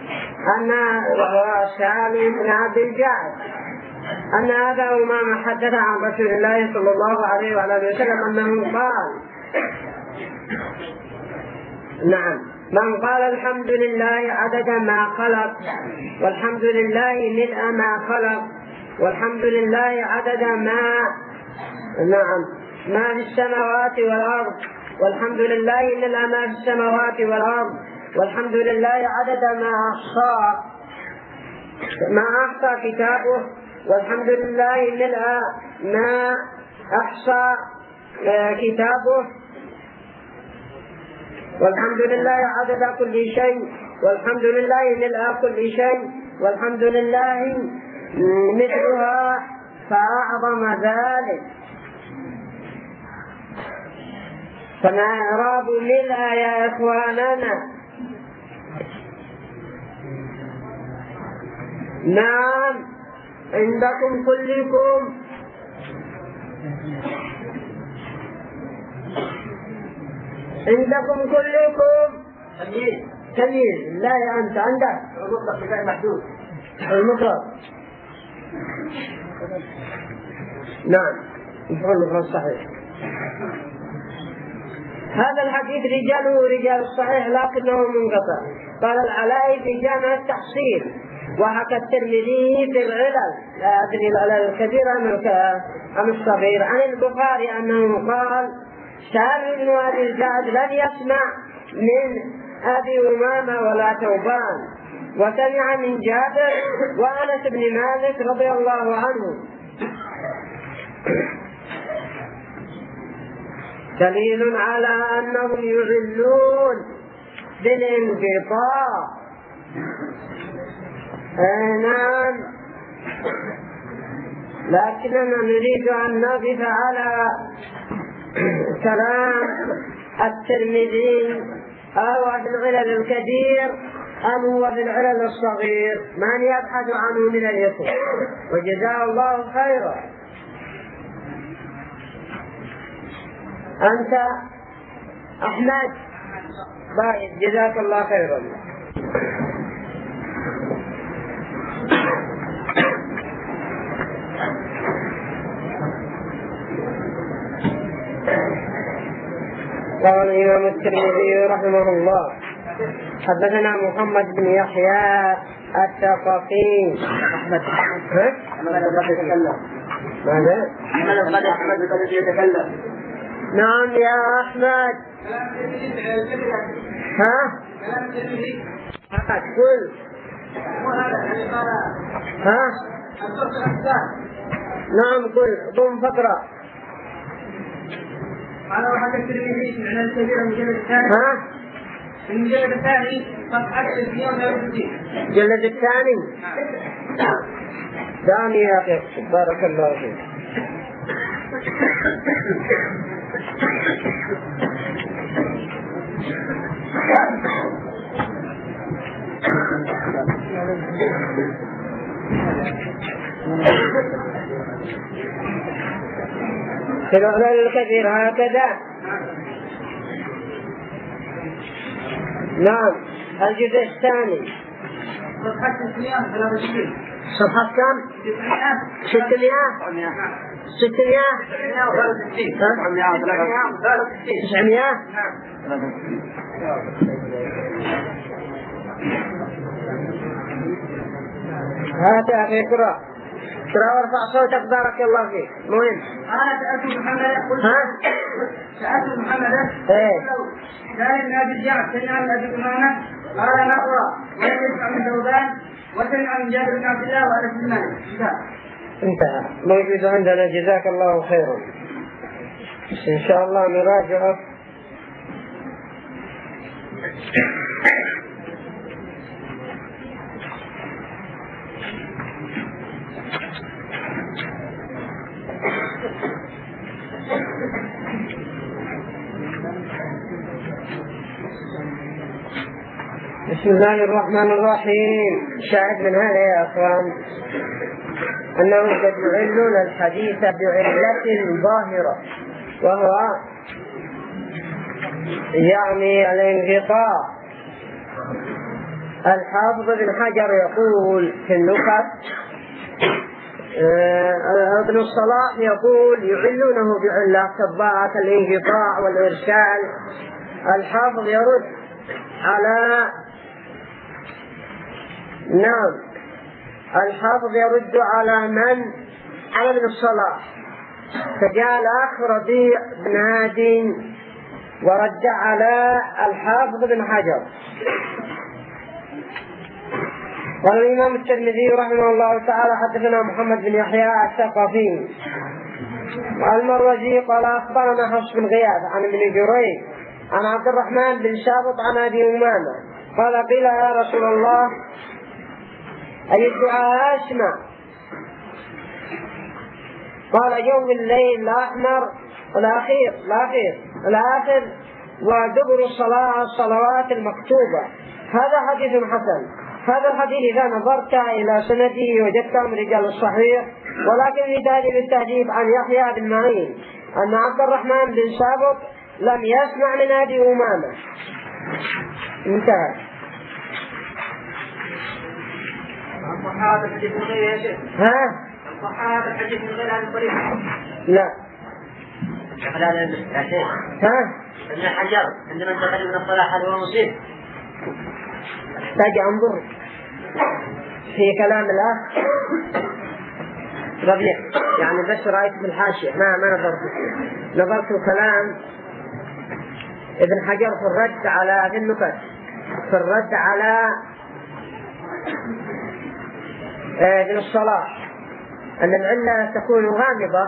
بن عبد الجعد أن أبا أمامة حدث عن رسول الله صلى الله عليه وعلى وسلم أنه قال: نعم، من قال الحمد لله عدد ما خلق، والحمد لله ملء ما خلق، والحمد لله عدد ما في السماوات والأرض، والحمد لله ملء ما في السماوات والأرض، والحمد لله عدد ما أحصى كتابه، والحمد لله ملء ما أحصى كتابه، والحمد لله عدد كل شيء، والحمد لله ملء كل شيء، والحمد لله مثلها فأعظم ذلك. فما إعراب ملء يا إخواننا؟ نعم عندكم كلكم. عندكم كلكم تمييز. لا يا أنت عندك المطلق بشيء محدود. المطلق. نعم المطلق الصحيح. هذا الحديث رجاله رجال الصحيح لكنه منقطع. قال العلائي في جامع التحصيل وحكى الترمذي في العلل، لا أدري العلل الكبير أم الصغير، عن البخاري أنه قال سالم بن أبي الجعد لم يسمع من أبي أمامة ولا ثوبان، وسمع من جابر وأنس بن مالك رضي الله عنه. دليل على أنهم يعلون بالانقطاع. نعم، لكننا نريد أن نقف على كلام الترمذي أو في العلل الكبير أم هو في العلل الصغير، من يبحث عنه من اليسر، وجزاه الله خيرا. أنت أحمد بايد، جزاك الله خيرا. قال الإمام الترمذي رحمه الله حدثنا محمد بن يحيى الثقفي. أحمد قد يتكلم. ماذا؟ أحمد قد يتكلم. نعم يا أحمد. ها؟ قل. ها؟ نعم قل ضم فقرة. قال وحكى الترمذي في العلل الكبير المجلد الثاني. ها؟ المجلد الثاني صفحة 260. المجلد الثاني. دعني يا أخي بارك الله فيك. في العلل الكبير هكذا. نعم الجزء الثاني صفحة 623. صفحة كم؟ 600 هات يا أخي اقرأ وارفع صوتك بارك الله فيك. مهم. أنا سألت محمد. سألت محمد. قال من أبي الجعد سمع من أبي أمامة قال نقرأ ولم يسمع من ثوبان وسمع من جابر بن عبد الله وأنس بن مالك. انتهى. موجود عندنا جزاك الله خيرا. إن شاء الله نراجعه. بسم الله الرحمن الرحيم. شاهد من هذا يا أخوان أنهم قد يعلون الحديث بعلة ظاهرة، وهو يعني الانقطاع. الحافظ بن حجر يقول في النكت، ابن الصلاح يقول يعلونه بعلة كالضاعة الانقطاع والإرسال. الحافظ يرد على الحافظ يرد على ابن الصلاح، فجاء الأخ ربيع بن هادي ورد على الحافظ بن حجر. قال الإمام الترمذي رحمه الله تعالى حدثنا محمد بن يحيى الثقفي المروزي قال أخبرنا حفص بن غياث عن ابن جريج عن عبد الرحمن بن شابط عن أبي أمامة قال قيل يا رسول الله أي الدعاء أسمع؟ قال يوم الليل الأحمر الأخير الآخر ودبر الصلوات المكتوبة. هذا حديث حسن. هذا الحديث إذا نظرت إلى سنده وجدته من رجال الصحيح، ولكن في تهذيب التهذيب عن يحيى بن معين أن عبد الرحمن بن سابق لم يسمع من أبي أمامة. انتهى. الصحابة الحديث من غير يا شيخ. الصحابة الحديث من غير هذا الطريق. لا. يا شيخ. ابن حجر عندما انتقل من الصلاة هل هو مصيب؟ احتاج انظر في كلام الأخ ربيع، يعني بس رأيت بالحاشية ما نظرت كلام ابن حجر في الرد على في الرد على ابن الصلاح أن العلة تكون غامضة،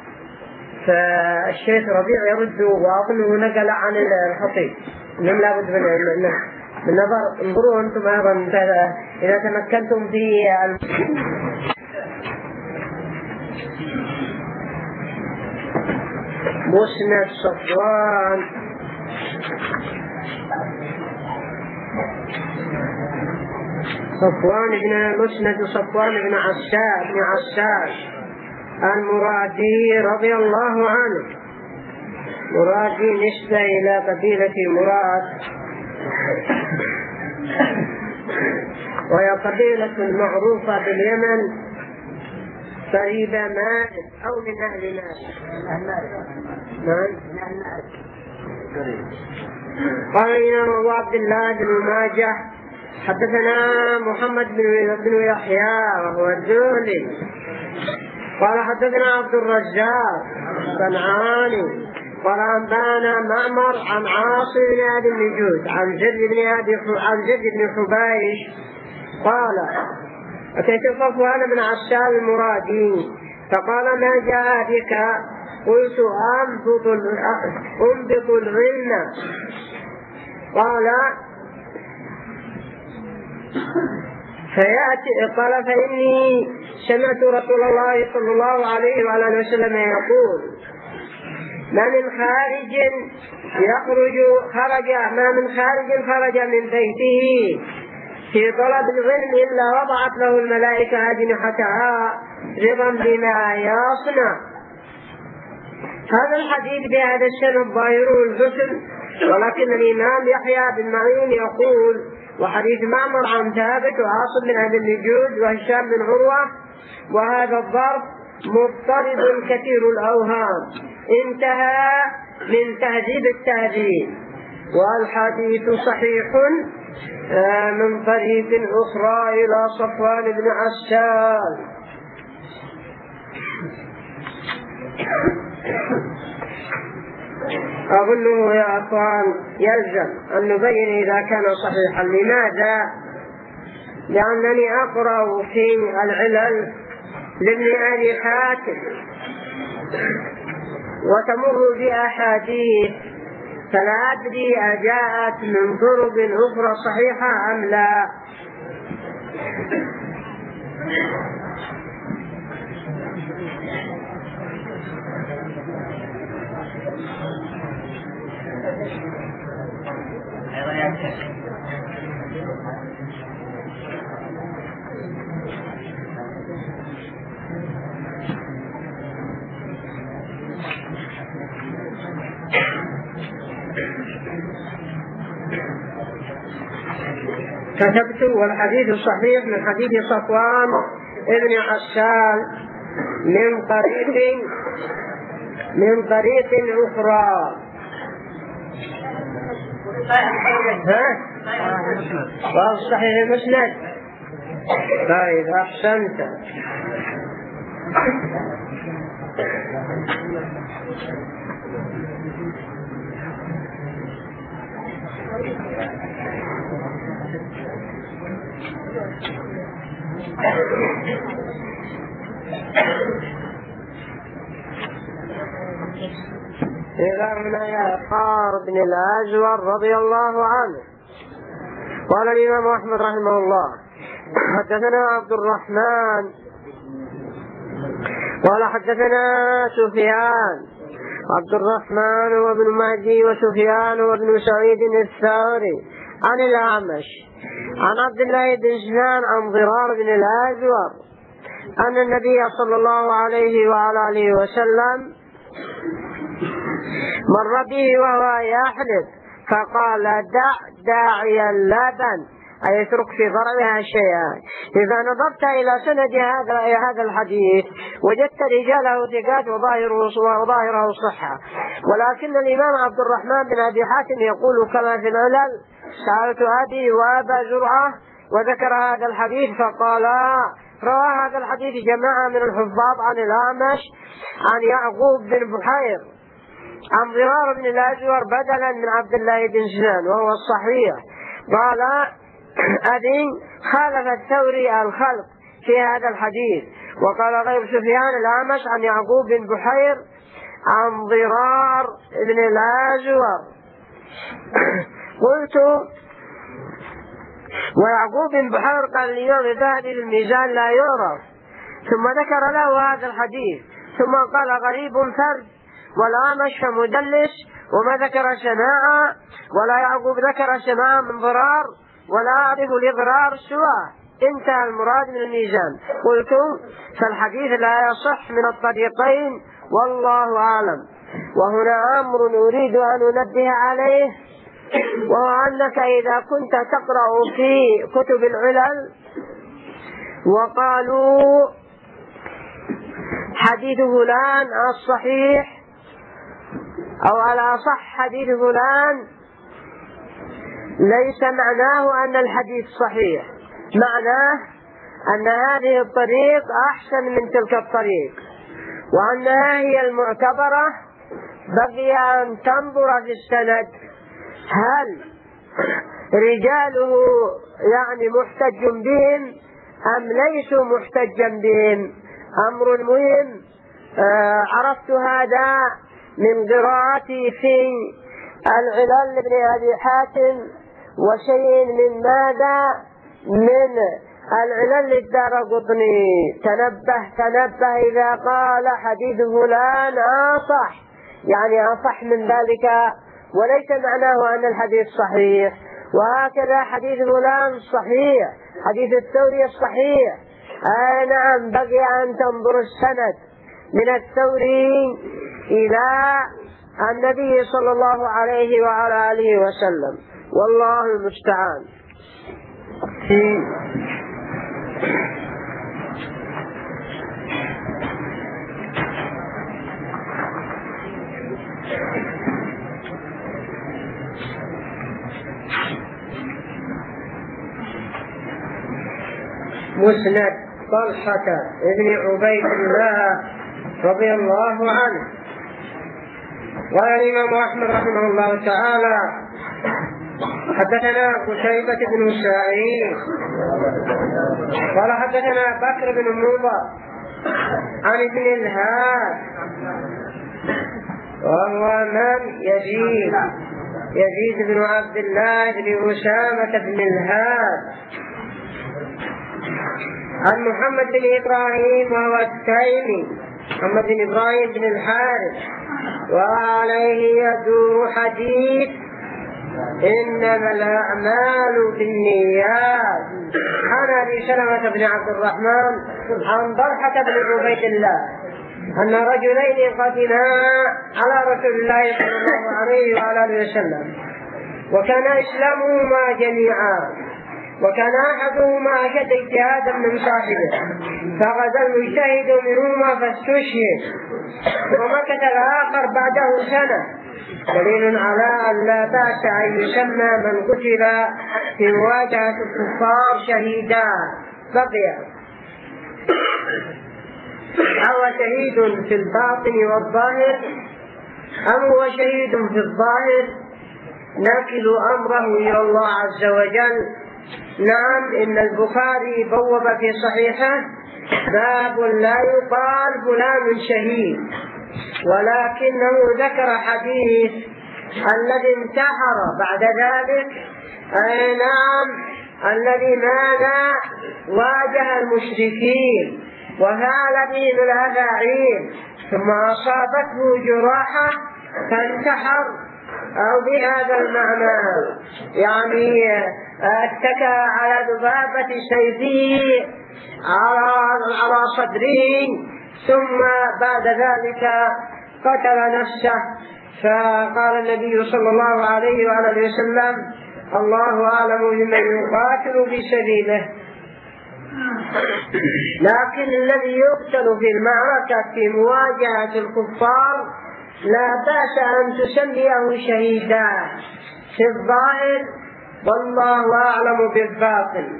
فالشيخ ربيع يرد وأظنه نقل عن الخطيب إنهم لابد من نظر. انظروا أنتم أيضا إذا تمكنتم في مسند صفوان بن عساس المرادي رضي الله عنه. مرادي نسبة إلى قبيلة مراد، وهي قبيلة معروفة باليمن قريبة مالك أو من أهل مالك. قال الإمام أبو عبد الله بن ماجه حدثنا محمد بن يحيى وهو الجهلي قال حدثنا عبد الرزاق الصنعاني قال أنبانا معمر عن عاصم بن أبي النجود عن زيد بن حبيش قال أتيت صفوان بن عسال المرادي فقال ما جاء بك؟ قلت أنبط الغنى. قال فإني سمعت رسول الله صلى الله عليه وعلى وسلم يقول ما من خرج من بيته في طلب العلم إلا وضعت له الملائكة أجنحتها رضا بما يصنع. هذا الحديث بهذا السند ظاهره الحسن، ولكن الإمام يحيى بن معين يقول وحديث معمر عن ثابت وعاصم بن أبي النجود وهشام بن عروة وهذا الضرب مضطرب كثير الأوهام. انتهى من تهذيب التهذيب. والحديث صحيح من طريق أخرى إلى صفوان بن عسال. أظنه يا أخوان يلزم أن نبين إذا كان صحيحا. لماذا؟ لأنني أقرأ في العلل لابن أبي حاتم وتمر بأحاديث فلا أدري أجاءت من طرق أخرى صحيحة أم لا. كتبت والحديث الصحيح من حديث صفوان ابن عسال من طريق أخرى. والصحيح المسند. طيب أحسنت. إذا من يسار بن الأجور رضي الله عنه قال الإمام أحمد رحمه الله حدثنا عبد الرحمن قال حدثنا سفيان عبد الرحمن وابن مهدي وسفيان وابن سعيد الثوري عن الأعمش عن عبد الله بن سنان عن ضرار بن الأزور أن النبي صلى الله عليه وعلى آله وسلم مر به وهو يحلب فقال دع داعي اللبن، أي اترك في ضربها شيئا. إذا نظرت إلى سند هذا الحديث وجدت رجاله ثقات وظاهره صحة، ولكن الإمام عبد الرحمن بن أبي حاتم يقول كما في العلل: سألت أبي وأبا زرعة وذكر هذا الحديث فقال: روى هذا الحديث جماعة من الحفاظ عن الأعمش عن يعقوب بن بحير عن ضرار بن الأزور بدلا من عبد الله بن سنان وهو الصحيح. قال أبي: خالف الثوري الخلق في هذا الحديث. وقال غير سفيان الأعمش عن يعقوب بن بحير عن ضرار بن الأزور. قلت: ويعقوب بن بحير قال الإمام الذهبي الميزان لا يعرف، ثم ذكر له هذا الحديث، ثم قال غريب فرد، والأعمش فمدلس، وما ذكر سماعا، ولا يعقوب ذكر سماعا من ضرار، ولا أعرف لضرار سواه. انتهى المراد من الميزان. قلت: فالحديث لا يصح من الطريقين والله أعلم. وهنا أمر أريد أن أنبه عليه، وهو أنك إذا كنت تقرأ في كتب العلل وقالوا حديث فلان الصحيح أو على صح حديث فلان، ليس معناه أن الحديث صحيح، معناه أن هذه الطريق أحسن من تلك الطريق، وأنها هي المعتبرة. بقي أن تنظر في السند هل رجاله يعني محتج بهم أم ليسوا محتجا بهم. أمر مهم عرفت هذا من قراءتي في العلل لابن أبي حاتم وشيء من ماذا من العلل للدارقطني. تنبه إذا قال حديث فلان أصح، يعني أصح من ذلك، وليس معناه أن الحديث صحيح. وهكذا حديث فلان صحيح، حديث الثوري الصحيح. نعم، بقي أن تنظر السند من الثوري إلى النبي صلى الله عليه وعلى آله وسلم، والله المستعان. مسند طلحة ابن عبيد الله رضي الله عنه. قال الإمام أحمد رحمه الله تعالى: حدثنا قتيبة بن سعيد قال حدثنا بكر بن مضر عن ابن الهاد، وهو من يزيد بن عبد الله بن أسامة بن الهاد، عن محمد بن إبراهيم وهو التيمي، محمد بن إبراهيم بن الحارث، وعليه يدور حديث إنما الأعمال بالنيات، عن أبي سلمة بن عبد الرحمن عن طلحة بن عبيد الله أن رجلين قدما على رسول الله صلى الله عليه وعلى آله وسلم، وكان إسلامهما جميعا، وكان أحدهما أشد اجتهادا من صاحبه، فغزا المجتهد منهما فاستشهد، ومكث الآخر بعده سنة، دليل على أن لا بأس أن يسمى من قتل في مواجهة الكفار شهيدا. بقي هو شهيد في الباطن والظاهر أم هو شهيد في الظاهر؟ نكل أمره إلى الله عز وجل. نعم، إن البخاري بوب في صحيحه باب لا يقال فلان شهيد، ولكنه ذكر حديث الذي انتحر بعد ذلك، نعم، الذي ماذا واجه المشركين وهال بهم الأفاعيل، ثم أصابته جراحة فانتحر أو بهذا المعنى يعني اتكى على ذبابة سيفه على صدره، ثم بعد ذلك قتل نفسه. فقال النبي صلى الله عليه وعلى وسلم: الله أعلم بمن يقاتل في سبيله. لكن الذي يقتل في المعركة في مواجهة الكفار لا بأس أن تسميه شهيدا في الظاهر، والله أعلم بالباطن.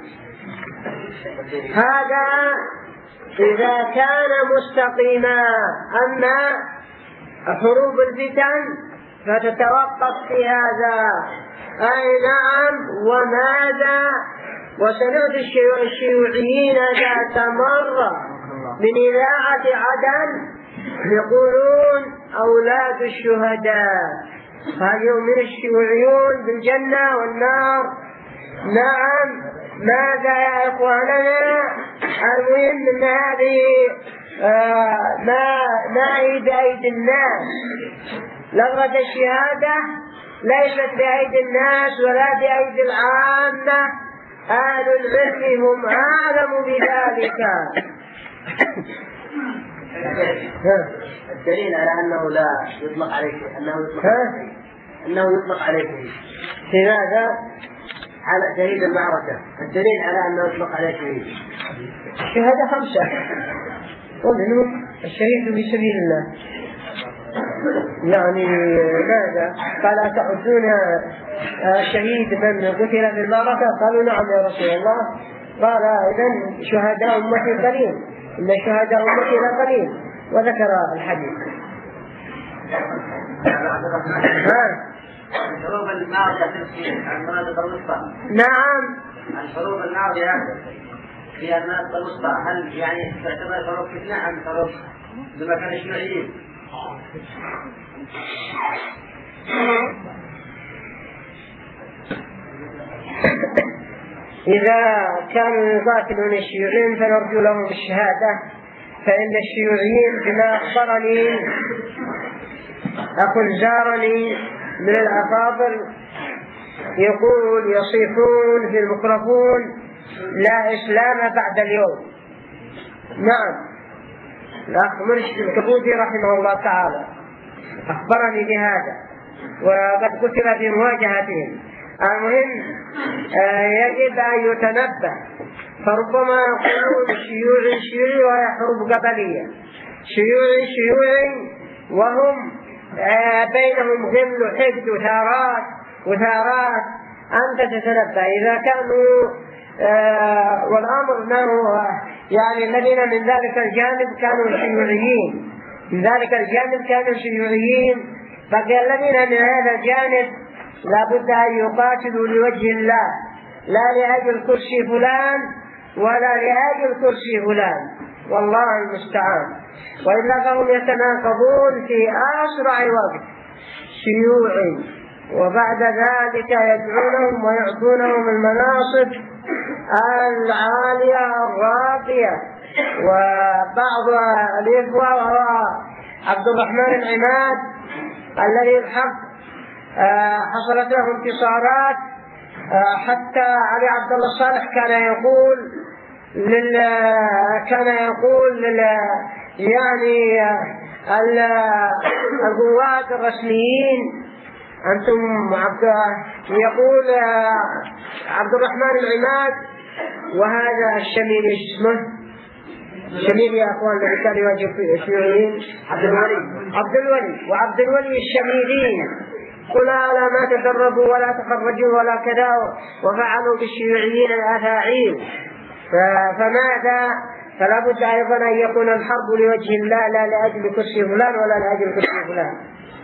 هذا إذا كان مستقيما. أما حروب الفتن فتتوقف في هذا. أي نعم، وماذا؟ وسنعد الشيوعيين ذات مرة من إذاعة عدن يقولون أولاد الشهداء، هل يؤمن الشيوعيون بالجنة والنار؟ نعم. ماذا يا إخواننا؟ المهم أن هذه ما هي بأيدي الناس. لغة الشهادة ليست بأيدي الناس ولا بأيدي العامة. أهل العلم هم أعلم بذلك. الدليل على أنه لا يطلق عليه أنه يطلق عليه لماذا؟ على شهيد المعركة. الدليل على أنه يطلق عليه شهيد. الشهادة 5، ومنهم الشهيد في سبيل الله. يعني ماذا؟ قال: تعدون شهيد من قتل في المعركة؟ قالوا: نعم يا رسول الله. قال: إذن شهداء أمتي قليل، إن شهداء أمتي لقليل، وذكر الحديث. الحروب الماضية تمشي عن المناطق الوسطى. نعم. الحروب الماضية في المناطق الوسطى هل يعني تعتبر حروب فتنة أم حروب بمكان الشيوعيين؟ إذا كانوا يقاتلون الشيوعيين فنرجو لهم الشهادة، فإن الشيوعيين بما أخبرني أخ زارني من الأفاضل يقول يصيحون في الميكروفون: لا إسلام بعد اليوم. نعم، الأخ مرشد الكبوتي رحمه الله تعالى أخبرني بهذا، وقد قتل في مواجهتهم. المهم يجب أن يتنبه، فربما يقولون شيوعي وهي حروب قبلية، شيوعي وهم بينهم غل وحقد وثارات. أنت تتنبه إذا كانوا والأمر أنه يعني الذين من ذلك الجانب كانوا شيوعيين، من ذلك الجانب كانوا شيوعيين، بقي الذين من هذا الجانب لابد أن يقاتلوا لوجه الله، لا لأجل كرسي فلان ولا لأجل كرسي فلان، والله المستعان. وإلا فهم يتناقضون في أسرع وقت، شيوعي وبعد ذلك يدعونهم ويعطونهم المناصب العالية الراقية. وبعض الإخوة وهو عبد الرحمن العماد الذي الحق حصلت له انتصارات، حتى علي عبد الله الصالح كان يقول يعني القوات الرسميين أنتم يقول عبد الرحمن العماد وهذا الشميلي اسمه الشميلي يا أخوان الذي كان يواجه الشيوعيين عبد الولي الشميلي، قل لا ما تدربوا ولا تخرجوا ولا كذا وفعلوا بالشيوعيين الأفاعيل. فماذا؟ فلا بد أيضا أن يكون الحرب لوجه الله، لا لأجل كرسي فلان ولا لأجل كرسي فلان.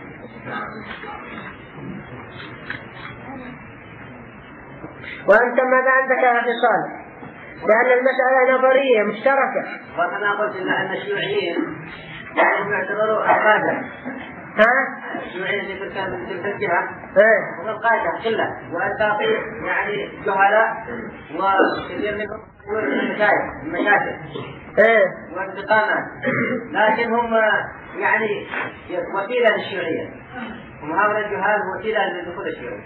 وأنت ماذا عندك يا أخي صالح؟ لأن المسألة نظرية مشتركة. وكما قلت أن الشيوعيين يعتبروا القادة. الشيوعيين في تلك الجهة هم القادة كلها، والباقي يعني جهلاء وكثير منهم المشاكل. واستقامة، لكن هم يعني وسيلة للشيوعية، هم هؤلاء الجهال وسيلة لدخول الشيوعية.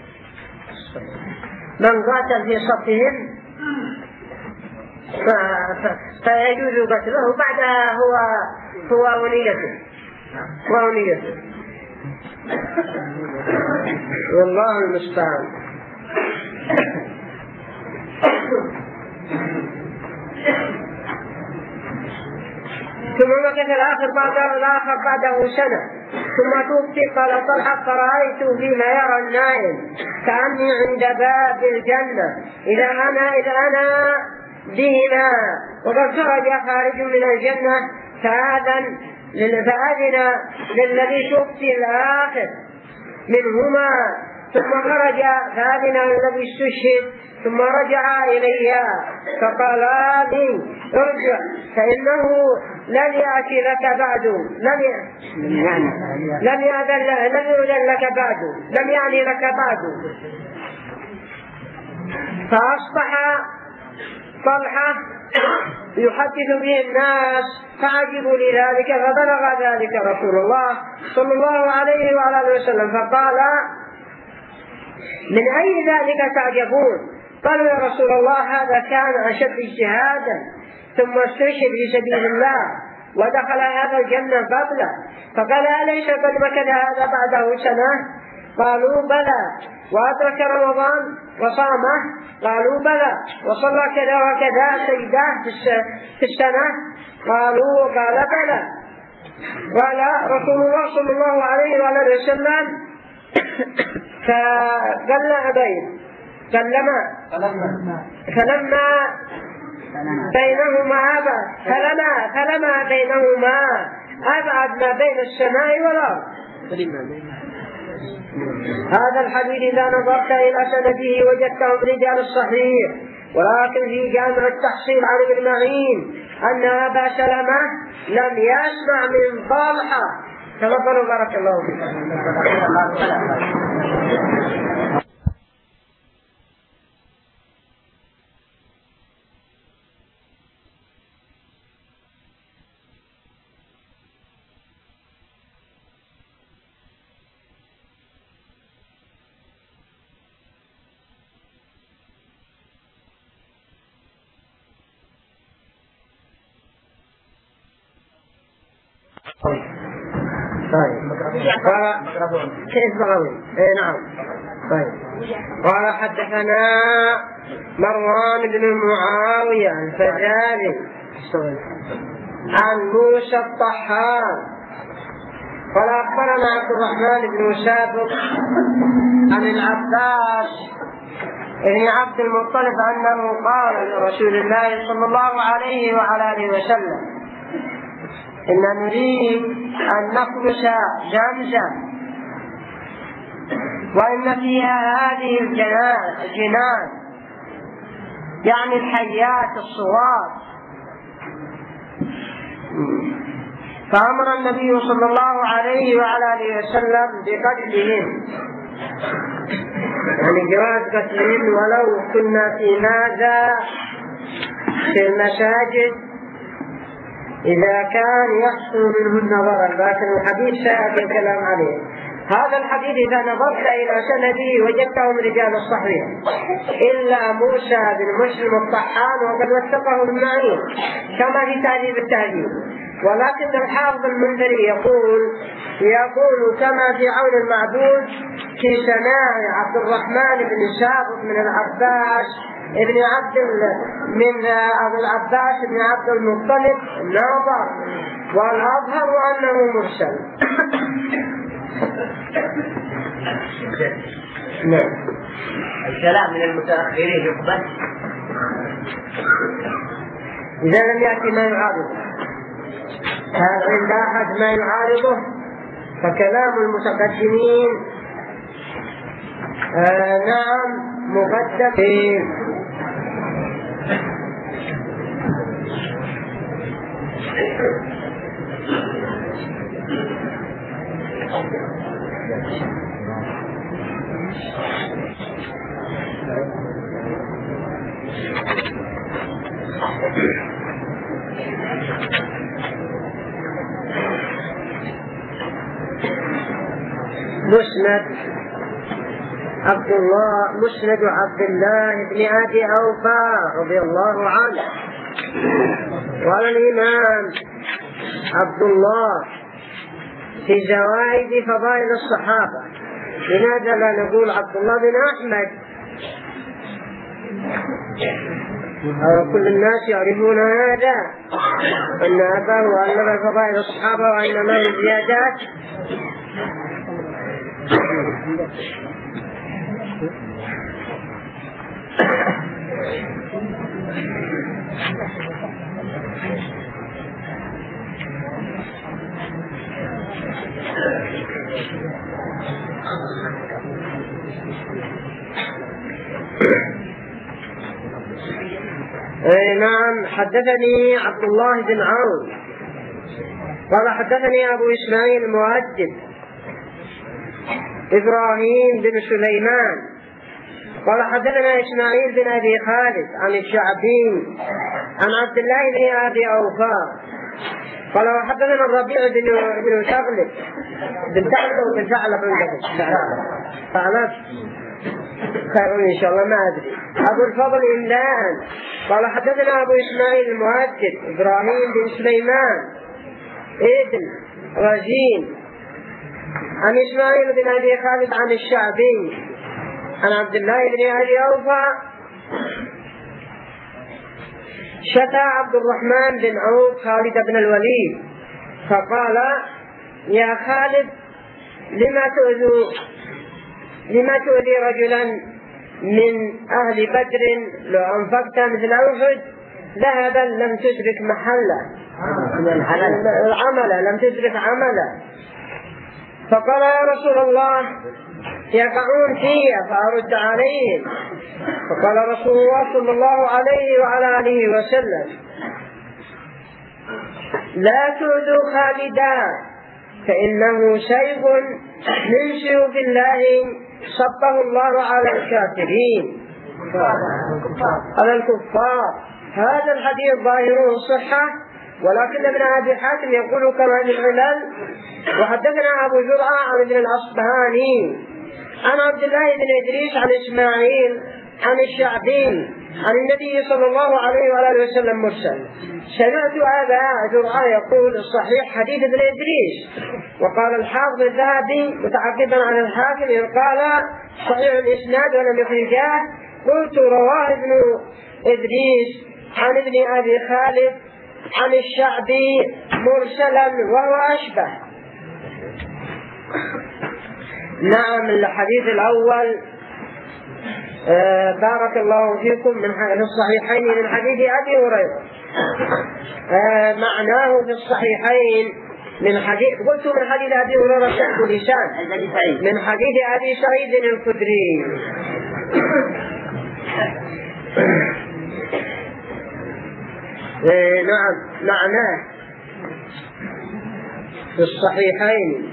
من قاتل في صفهم فيجوز قتله، بعدها هو ونيته والله المستعان. ثم مكث الآخر بعده سنة ثم توفي. قال طلحة فرأيت فيما يرى النائم كأني عند باب الجنة إذا أنا بهما، وقد خرج من الجنة فأذن للذي توفي الآخر منهما، ثم خرج فأذن للذي استشهد، ثم رجع إلي فقال لي ارجع فإنه لن يأتي لك بعد، لم يأذن لك بعد، لم يعني لك بعد. فأصبح طلحة يحدث به الناس فعجبوا لذلك، فبلغ ذلك رسول الله صلى الله عليه وعلى آله وسلم فقال من أي ذلك تعجبون؟ قالوا يا رسول الله هذا كان أشد اجتهادا ثم استشهد في سبيل الله ودخل هذا الجنة قبله. فقال أليس قد مكث هذا بعده سنة؟ قالوا بلى. وأدرك رمضان وصامه؟ قالوا بلى. وصلى كذا وكذا سجده في السنة؟ قال بلى. قال رسول الله صلى الله عليه وعلى وسلم فلما بينهما أبعد ما بين السماء والأرض. هذا الحديث إذا نظرت إلى سنده وجدته رجال الصحيح، ولكن في جامع التحصيل عن ابن معين أن أبا سلمة لم يسمع من طلحة. تفضلوا بارك الله فيكم. قال حدثنا مروان بن معاوية الفزاري عن موسى الطحان قال أخبرنا عبد الرحمن بن مسابق عن العباس ابن عبد المطلب أنه قال لرسول الله صلى الله عليه وعلى آله وسلم إن نريد أن نخلص زمزم وإن فيها هذه الجنان يعني الحيات الصواب. فأمر النبي صلى الله عليه وعلى آله وسلم بقتلهم، يعني جواز قتلهم ولو كنا في ماذا في المساجد إذا كان يحصل منهن ضرر، لكن الحديث سيأتي الكلام عليه. هذا الحديث إذا نظرت إلى سنده وجدته من رجال الصحيح إلا موسى بن مسلم الطحان وقد وثقه ابن معين كما في تهذيب التهذيب. ولكن الحافظ المنذري يقول كما في عون المعبود في سماع عبد الرحمن بن سابق من العباس من أبي العباس بن عبد المطلب نظر، والأظهر أنه مرسل. الكلام من المتأخرين يقبل إذا لم يأتي ما يعارضه، هذا إن أحد ما يعارضه فكلام المتقدمين نعم مقدم. مسند عبد الله بن أبي أوفى رضي الله عنه. قال الإمام عبد الله في زوائد فضائل الصحابة: لماذا لا نقول عبد الله بن أحمد؟ كل الناس يعرفون هذا، أن أباه ألف فضائل الصحابة وأن له زيادات. نعم. حدثني عبد الله بن عون قال حدثني أبو إسماعيل المؤدب إبراهيم بن سليمان قال حدثنا إسماعيل بن أبي خالد عن الشعبي عن عبد الله بن أبي أوفى قال وحدثنا الربيع بن ثغلب بن ثعلب خير إن شاء الله ما أدري. أبو الفضل إملان قال حدثنا أبو إسماعيل المؤدب إبراهيم بن سليمان ابن رزين عن إسماعيل بن أبي خالد عن الشعبي عن عبد الله بن أبي أوفى: شتى عبد الرحمن بن عوف خالد بن الوليد فقال: يا خالد لما تؤذي رجلا من أهل بدر لو أنفقت مثل أحد ذهبا لم تدرك محله العمل لم تدرك عمله. فقال: يا رسول الله يقعون في فأرد عليهم. فقال رسول الله صلى الله عليه وعلى آله وسلم: لا تؤذوا خالدا فإنه سيف من سيوف الله صبه الله على الكافرين على الكفار. هذا الحديث ظاهره الصحة، ولكن ابن أبي حاتم يقول كما في العلل. وحدثنا أبو زرعة عن ابن الأصبهاني عن عبد الله بن إدريس عن إسماعيل عن الشعبي عن النبي صلى الله عليه وآله وسلم مرسل: سمعت أبا زرعة يقول الصحيح حديث ابن إدريس. وقال الحافظ الذهبي متعقبا عن الحاكم قال: صحيح الإسناد ولم يخرجاه. قلت: رواه ابن إدريس عن ابن أبي خالد عن الشعبي مرسلا وهو أشبه. نعم. الحديث الأول بارك الله فيكم من الصحيحين من حديث أبي هريرة، معناه في الصحيحين من حديث قلت من حديث أبي هريرة لسان من حديث أبي سعيد الخدري. نعم معناه في الصحيحين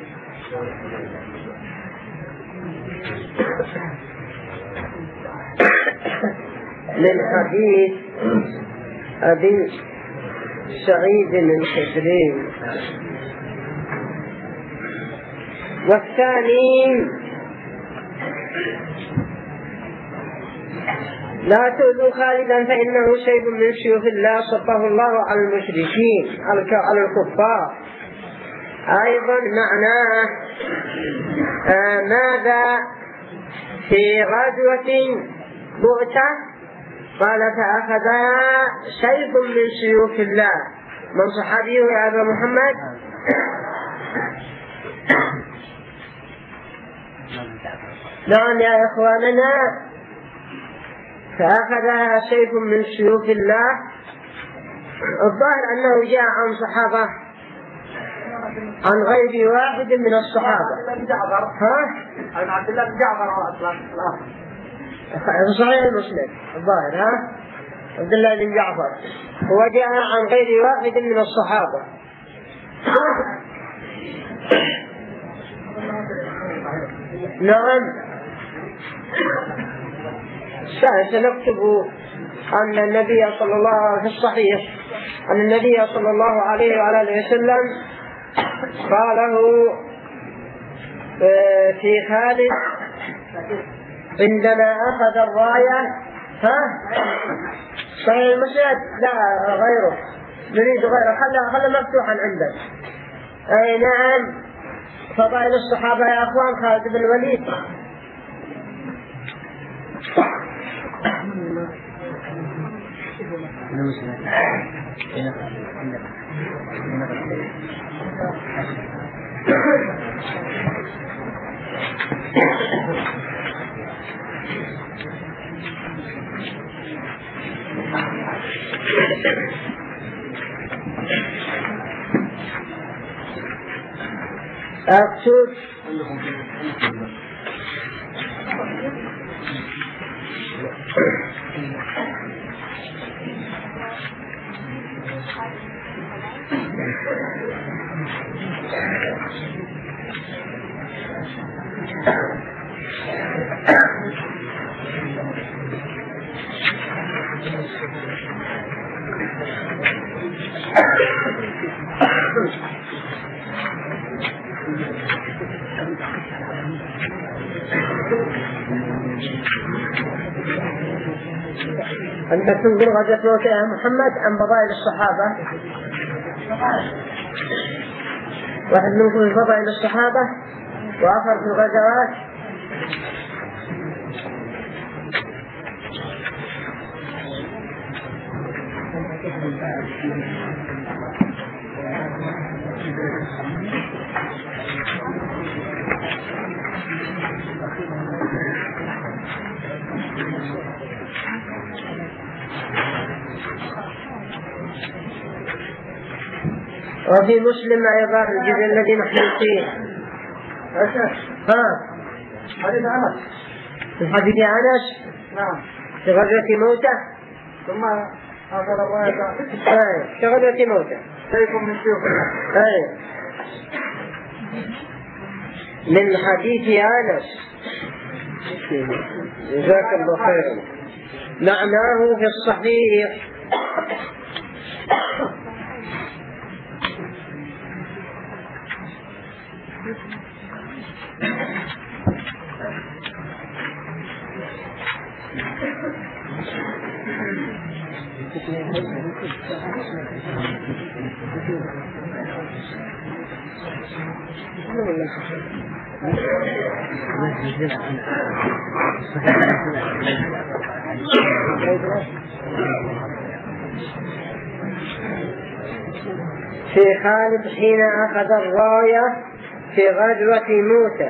من حديث أبي سعيد الخدري. والثاني: لا تؤذوا خالدا فإنه سيف من سيوف الله صبه الله على المشركين على الكفار. أيضا معناه ماذا في غزوة مؤتة قال: فأخذها سيف من سيوف الله. من صحابيه يا أبا محمد؟ نعم يا إخواننا، فأخذها سيف من سيوف الله. الظاهر أنه جاء عن صحابة عن غير واحد من الصحابة. عن عبد الله بن جعفر صحيح المسلم الظاهر عبد الله بن جعفر، هو جاء عن غير واحد من الصحابة. نعم. سنكتب أن النبي صلى الله عليه وسلم في الصحيح أن النبي صلى الله عليه وعلى آله وسلم قاله في خالد عندما أخذ الراية. صحيح المسند؟ لا غيره، نريد غيره، خلى مفتوحا عندك. أي نعم. فضائل الصحابة يا أخوان: خالد بن الوليد أقصد أنت تنظر غزوة موت يا محمد أم فضائل الصحابة؟ واحد منكم فضائل الصحابة وآخر في الغزوات. وفي مسلم أيضا الجزء الذي نحن فيه. حديث أنس. الحديث أنس. نعم. في غزوة موتة. ثم أخذ الراية. في غزوة موتة. سيف من سيوفنا. من حديث أنس. جزاك الله خيرا. معناه في الصحيح. في خالد حين أخذ الراية في غزوة موتة.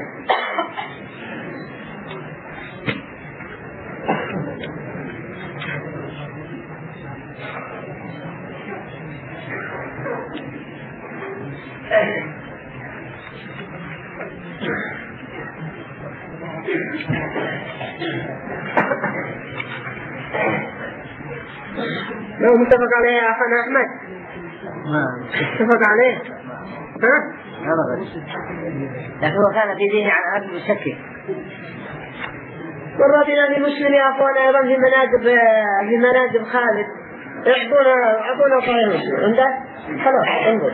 لو متفق عليه يا أخونا أحمد؟ متفق عليه؟ لكن هو كان في ذهني عن أبي مشكل. والرابطة لمسلم يا أخوانا أيضا في مناقب خالد يعطونا صحيح مسلم عندك؟ خلاص انظر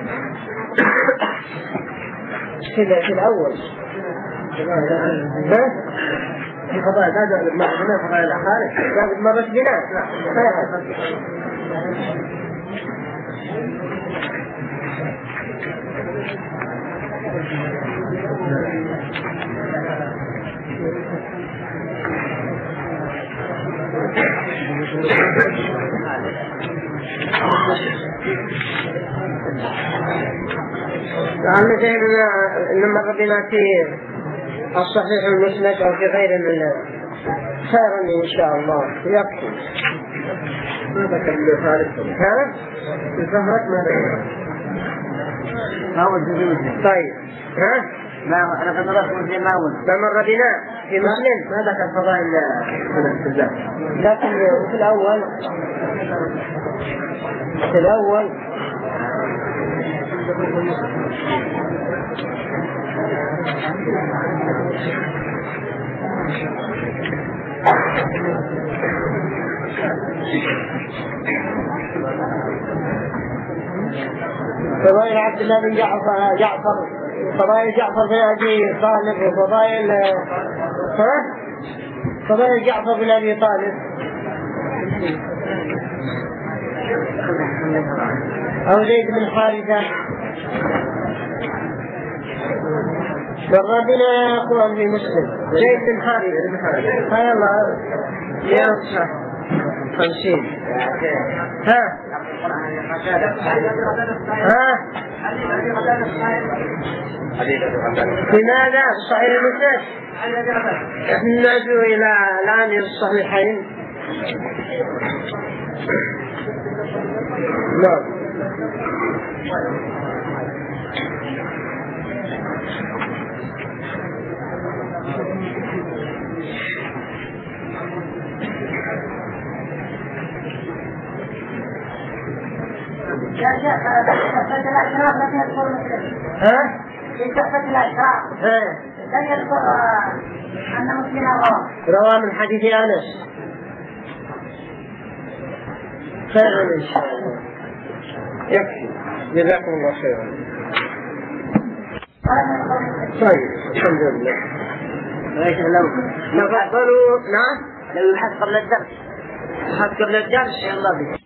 في الأول في فضائل هذا ما بنا فضائل خالد لا مرت بنا عم زينا إنما ربنا في الصحيح المسند أو في غير خيرا إن شاء الله يكفي. ماذا كان خالد؟ ها؟ الفهرك ماذا؟ ما هو الجزء. طيب ها؟ ما أنا قد رأيت مسلم ما هو. فمر بنا في مسلم. ماذا كان فضائل لكن في الأول فضائل عبد الله بن جعفر فضائل جعفر بن أبي طالب وفضائل فضائل جعفر بن أبي طالب أو زيد بن حارثة. والرابنا أقوال في مسلم زيد بن حارثة. هاي الله يا 50. لماذا صحيح المسلم نرجو إلى الآن الصحيحين. نعم. يا شيخ تحفة الأشراف لم يذكر مسلم. في تحفة الأشراف لم يذكر أن مسلم رواه من حديث أنس. خير إن شاء الله. يكفي. جزاكم الله خيرا. طيب الحمد لله. لو تفضلوا. نعم. لو يبحث قبل الدرس. يبحث قبل الدرس. يلا بك.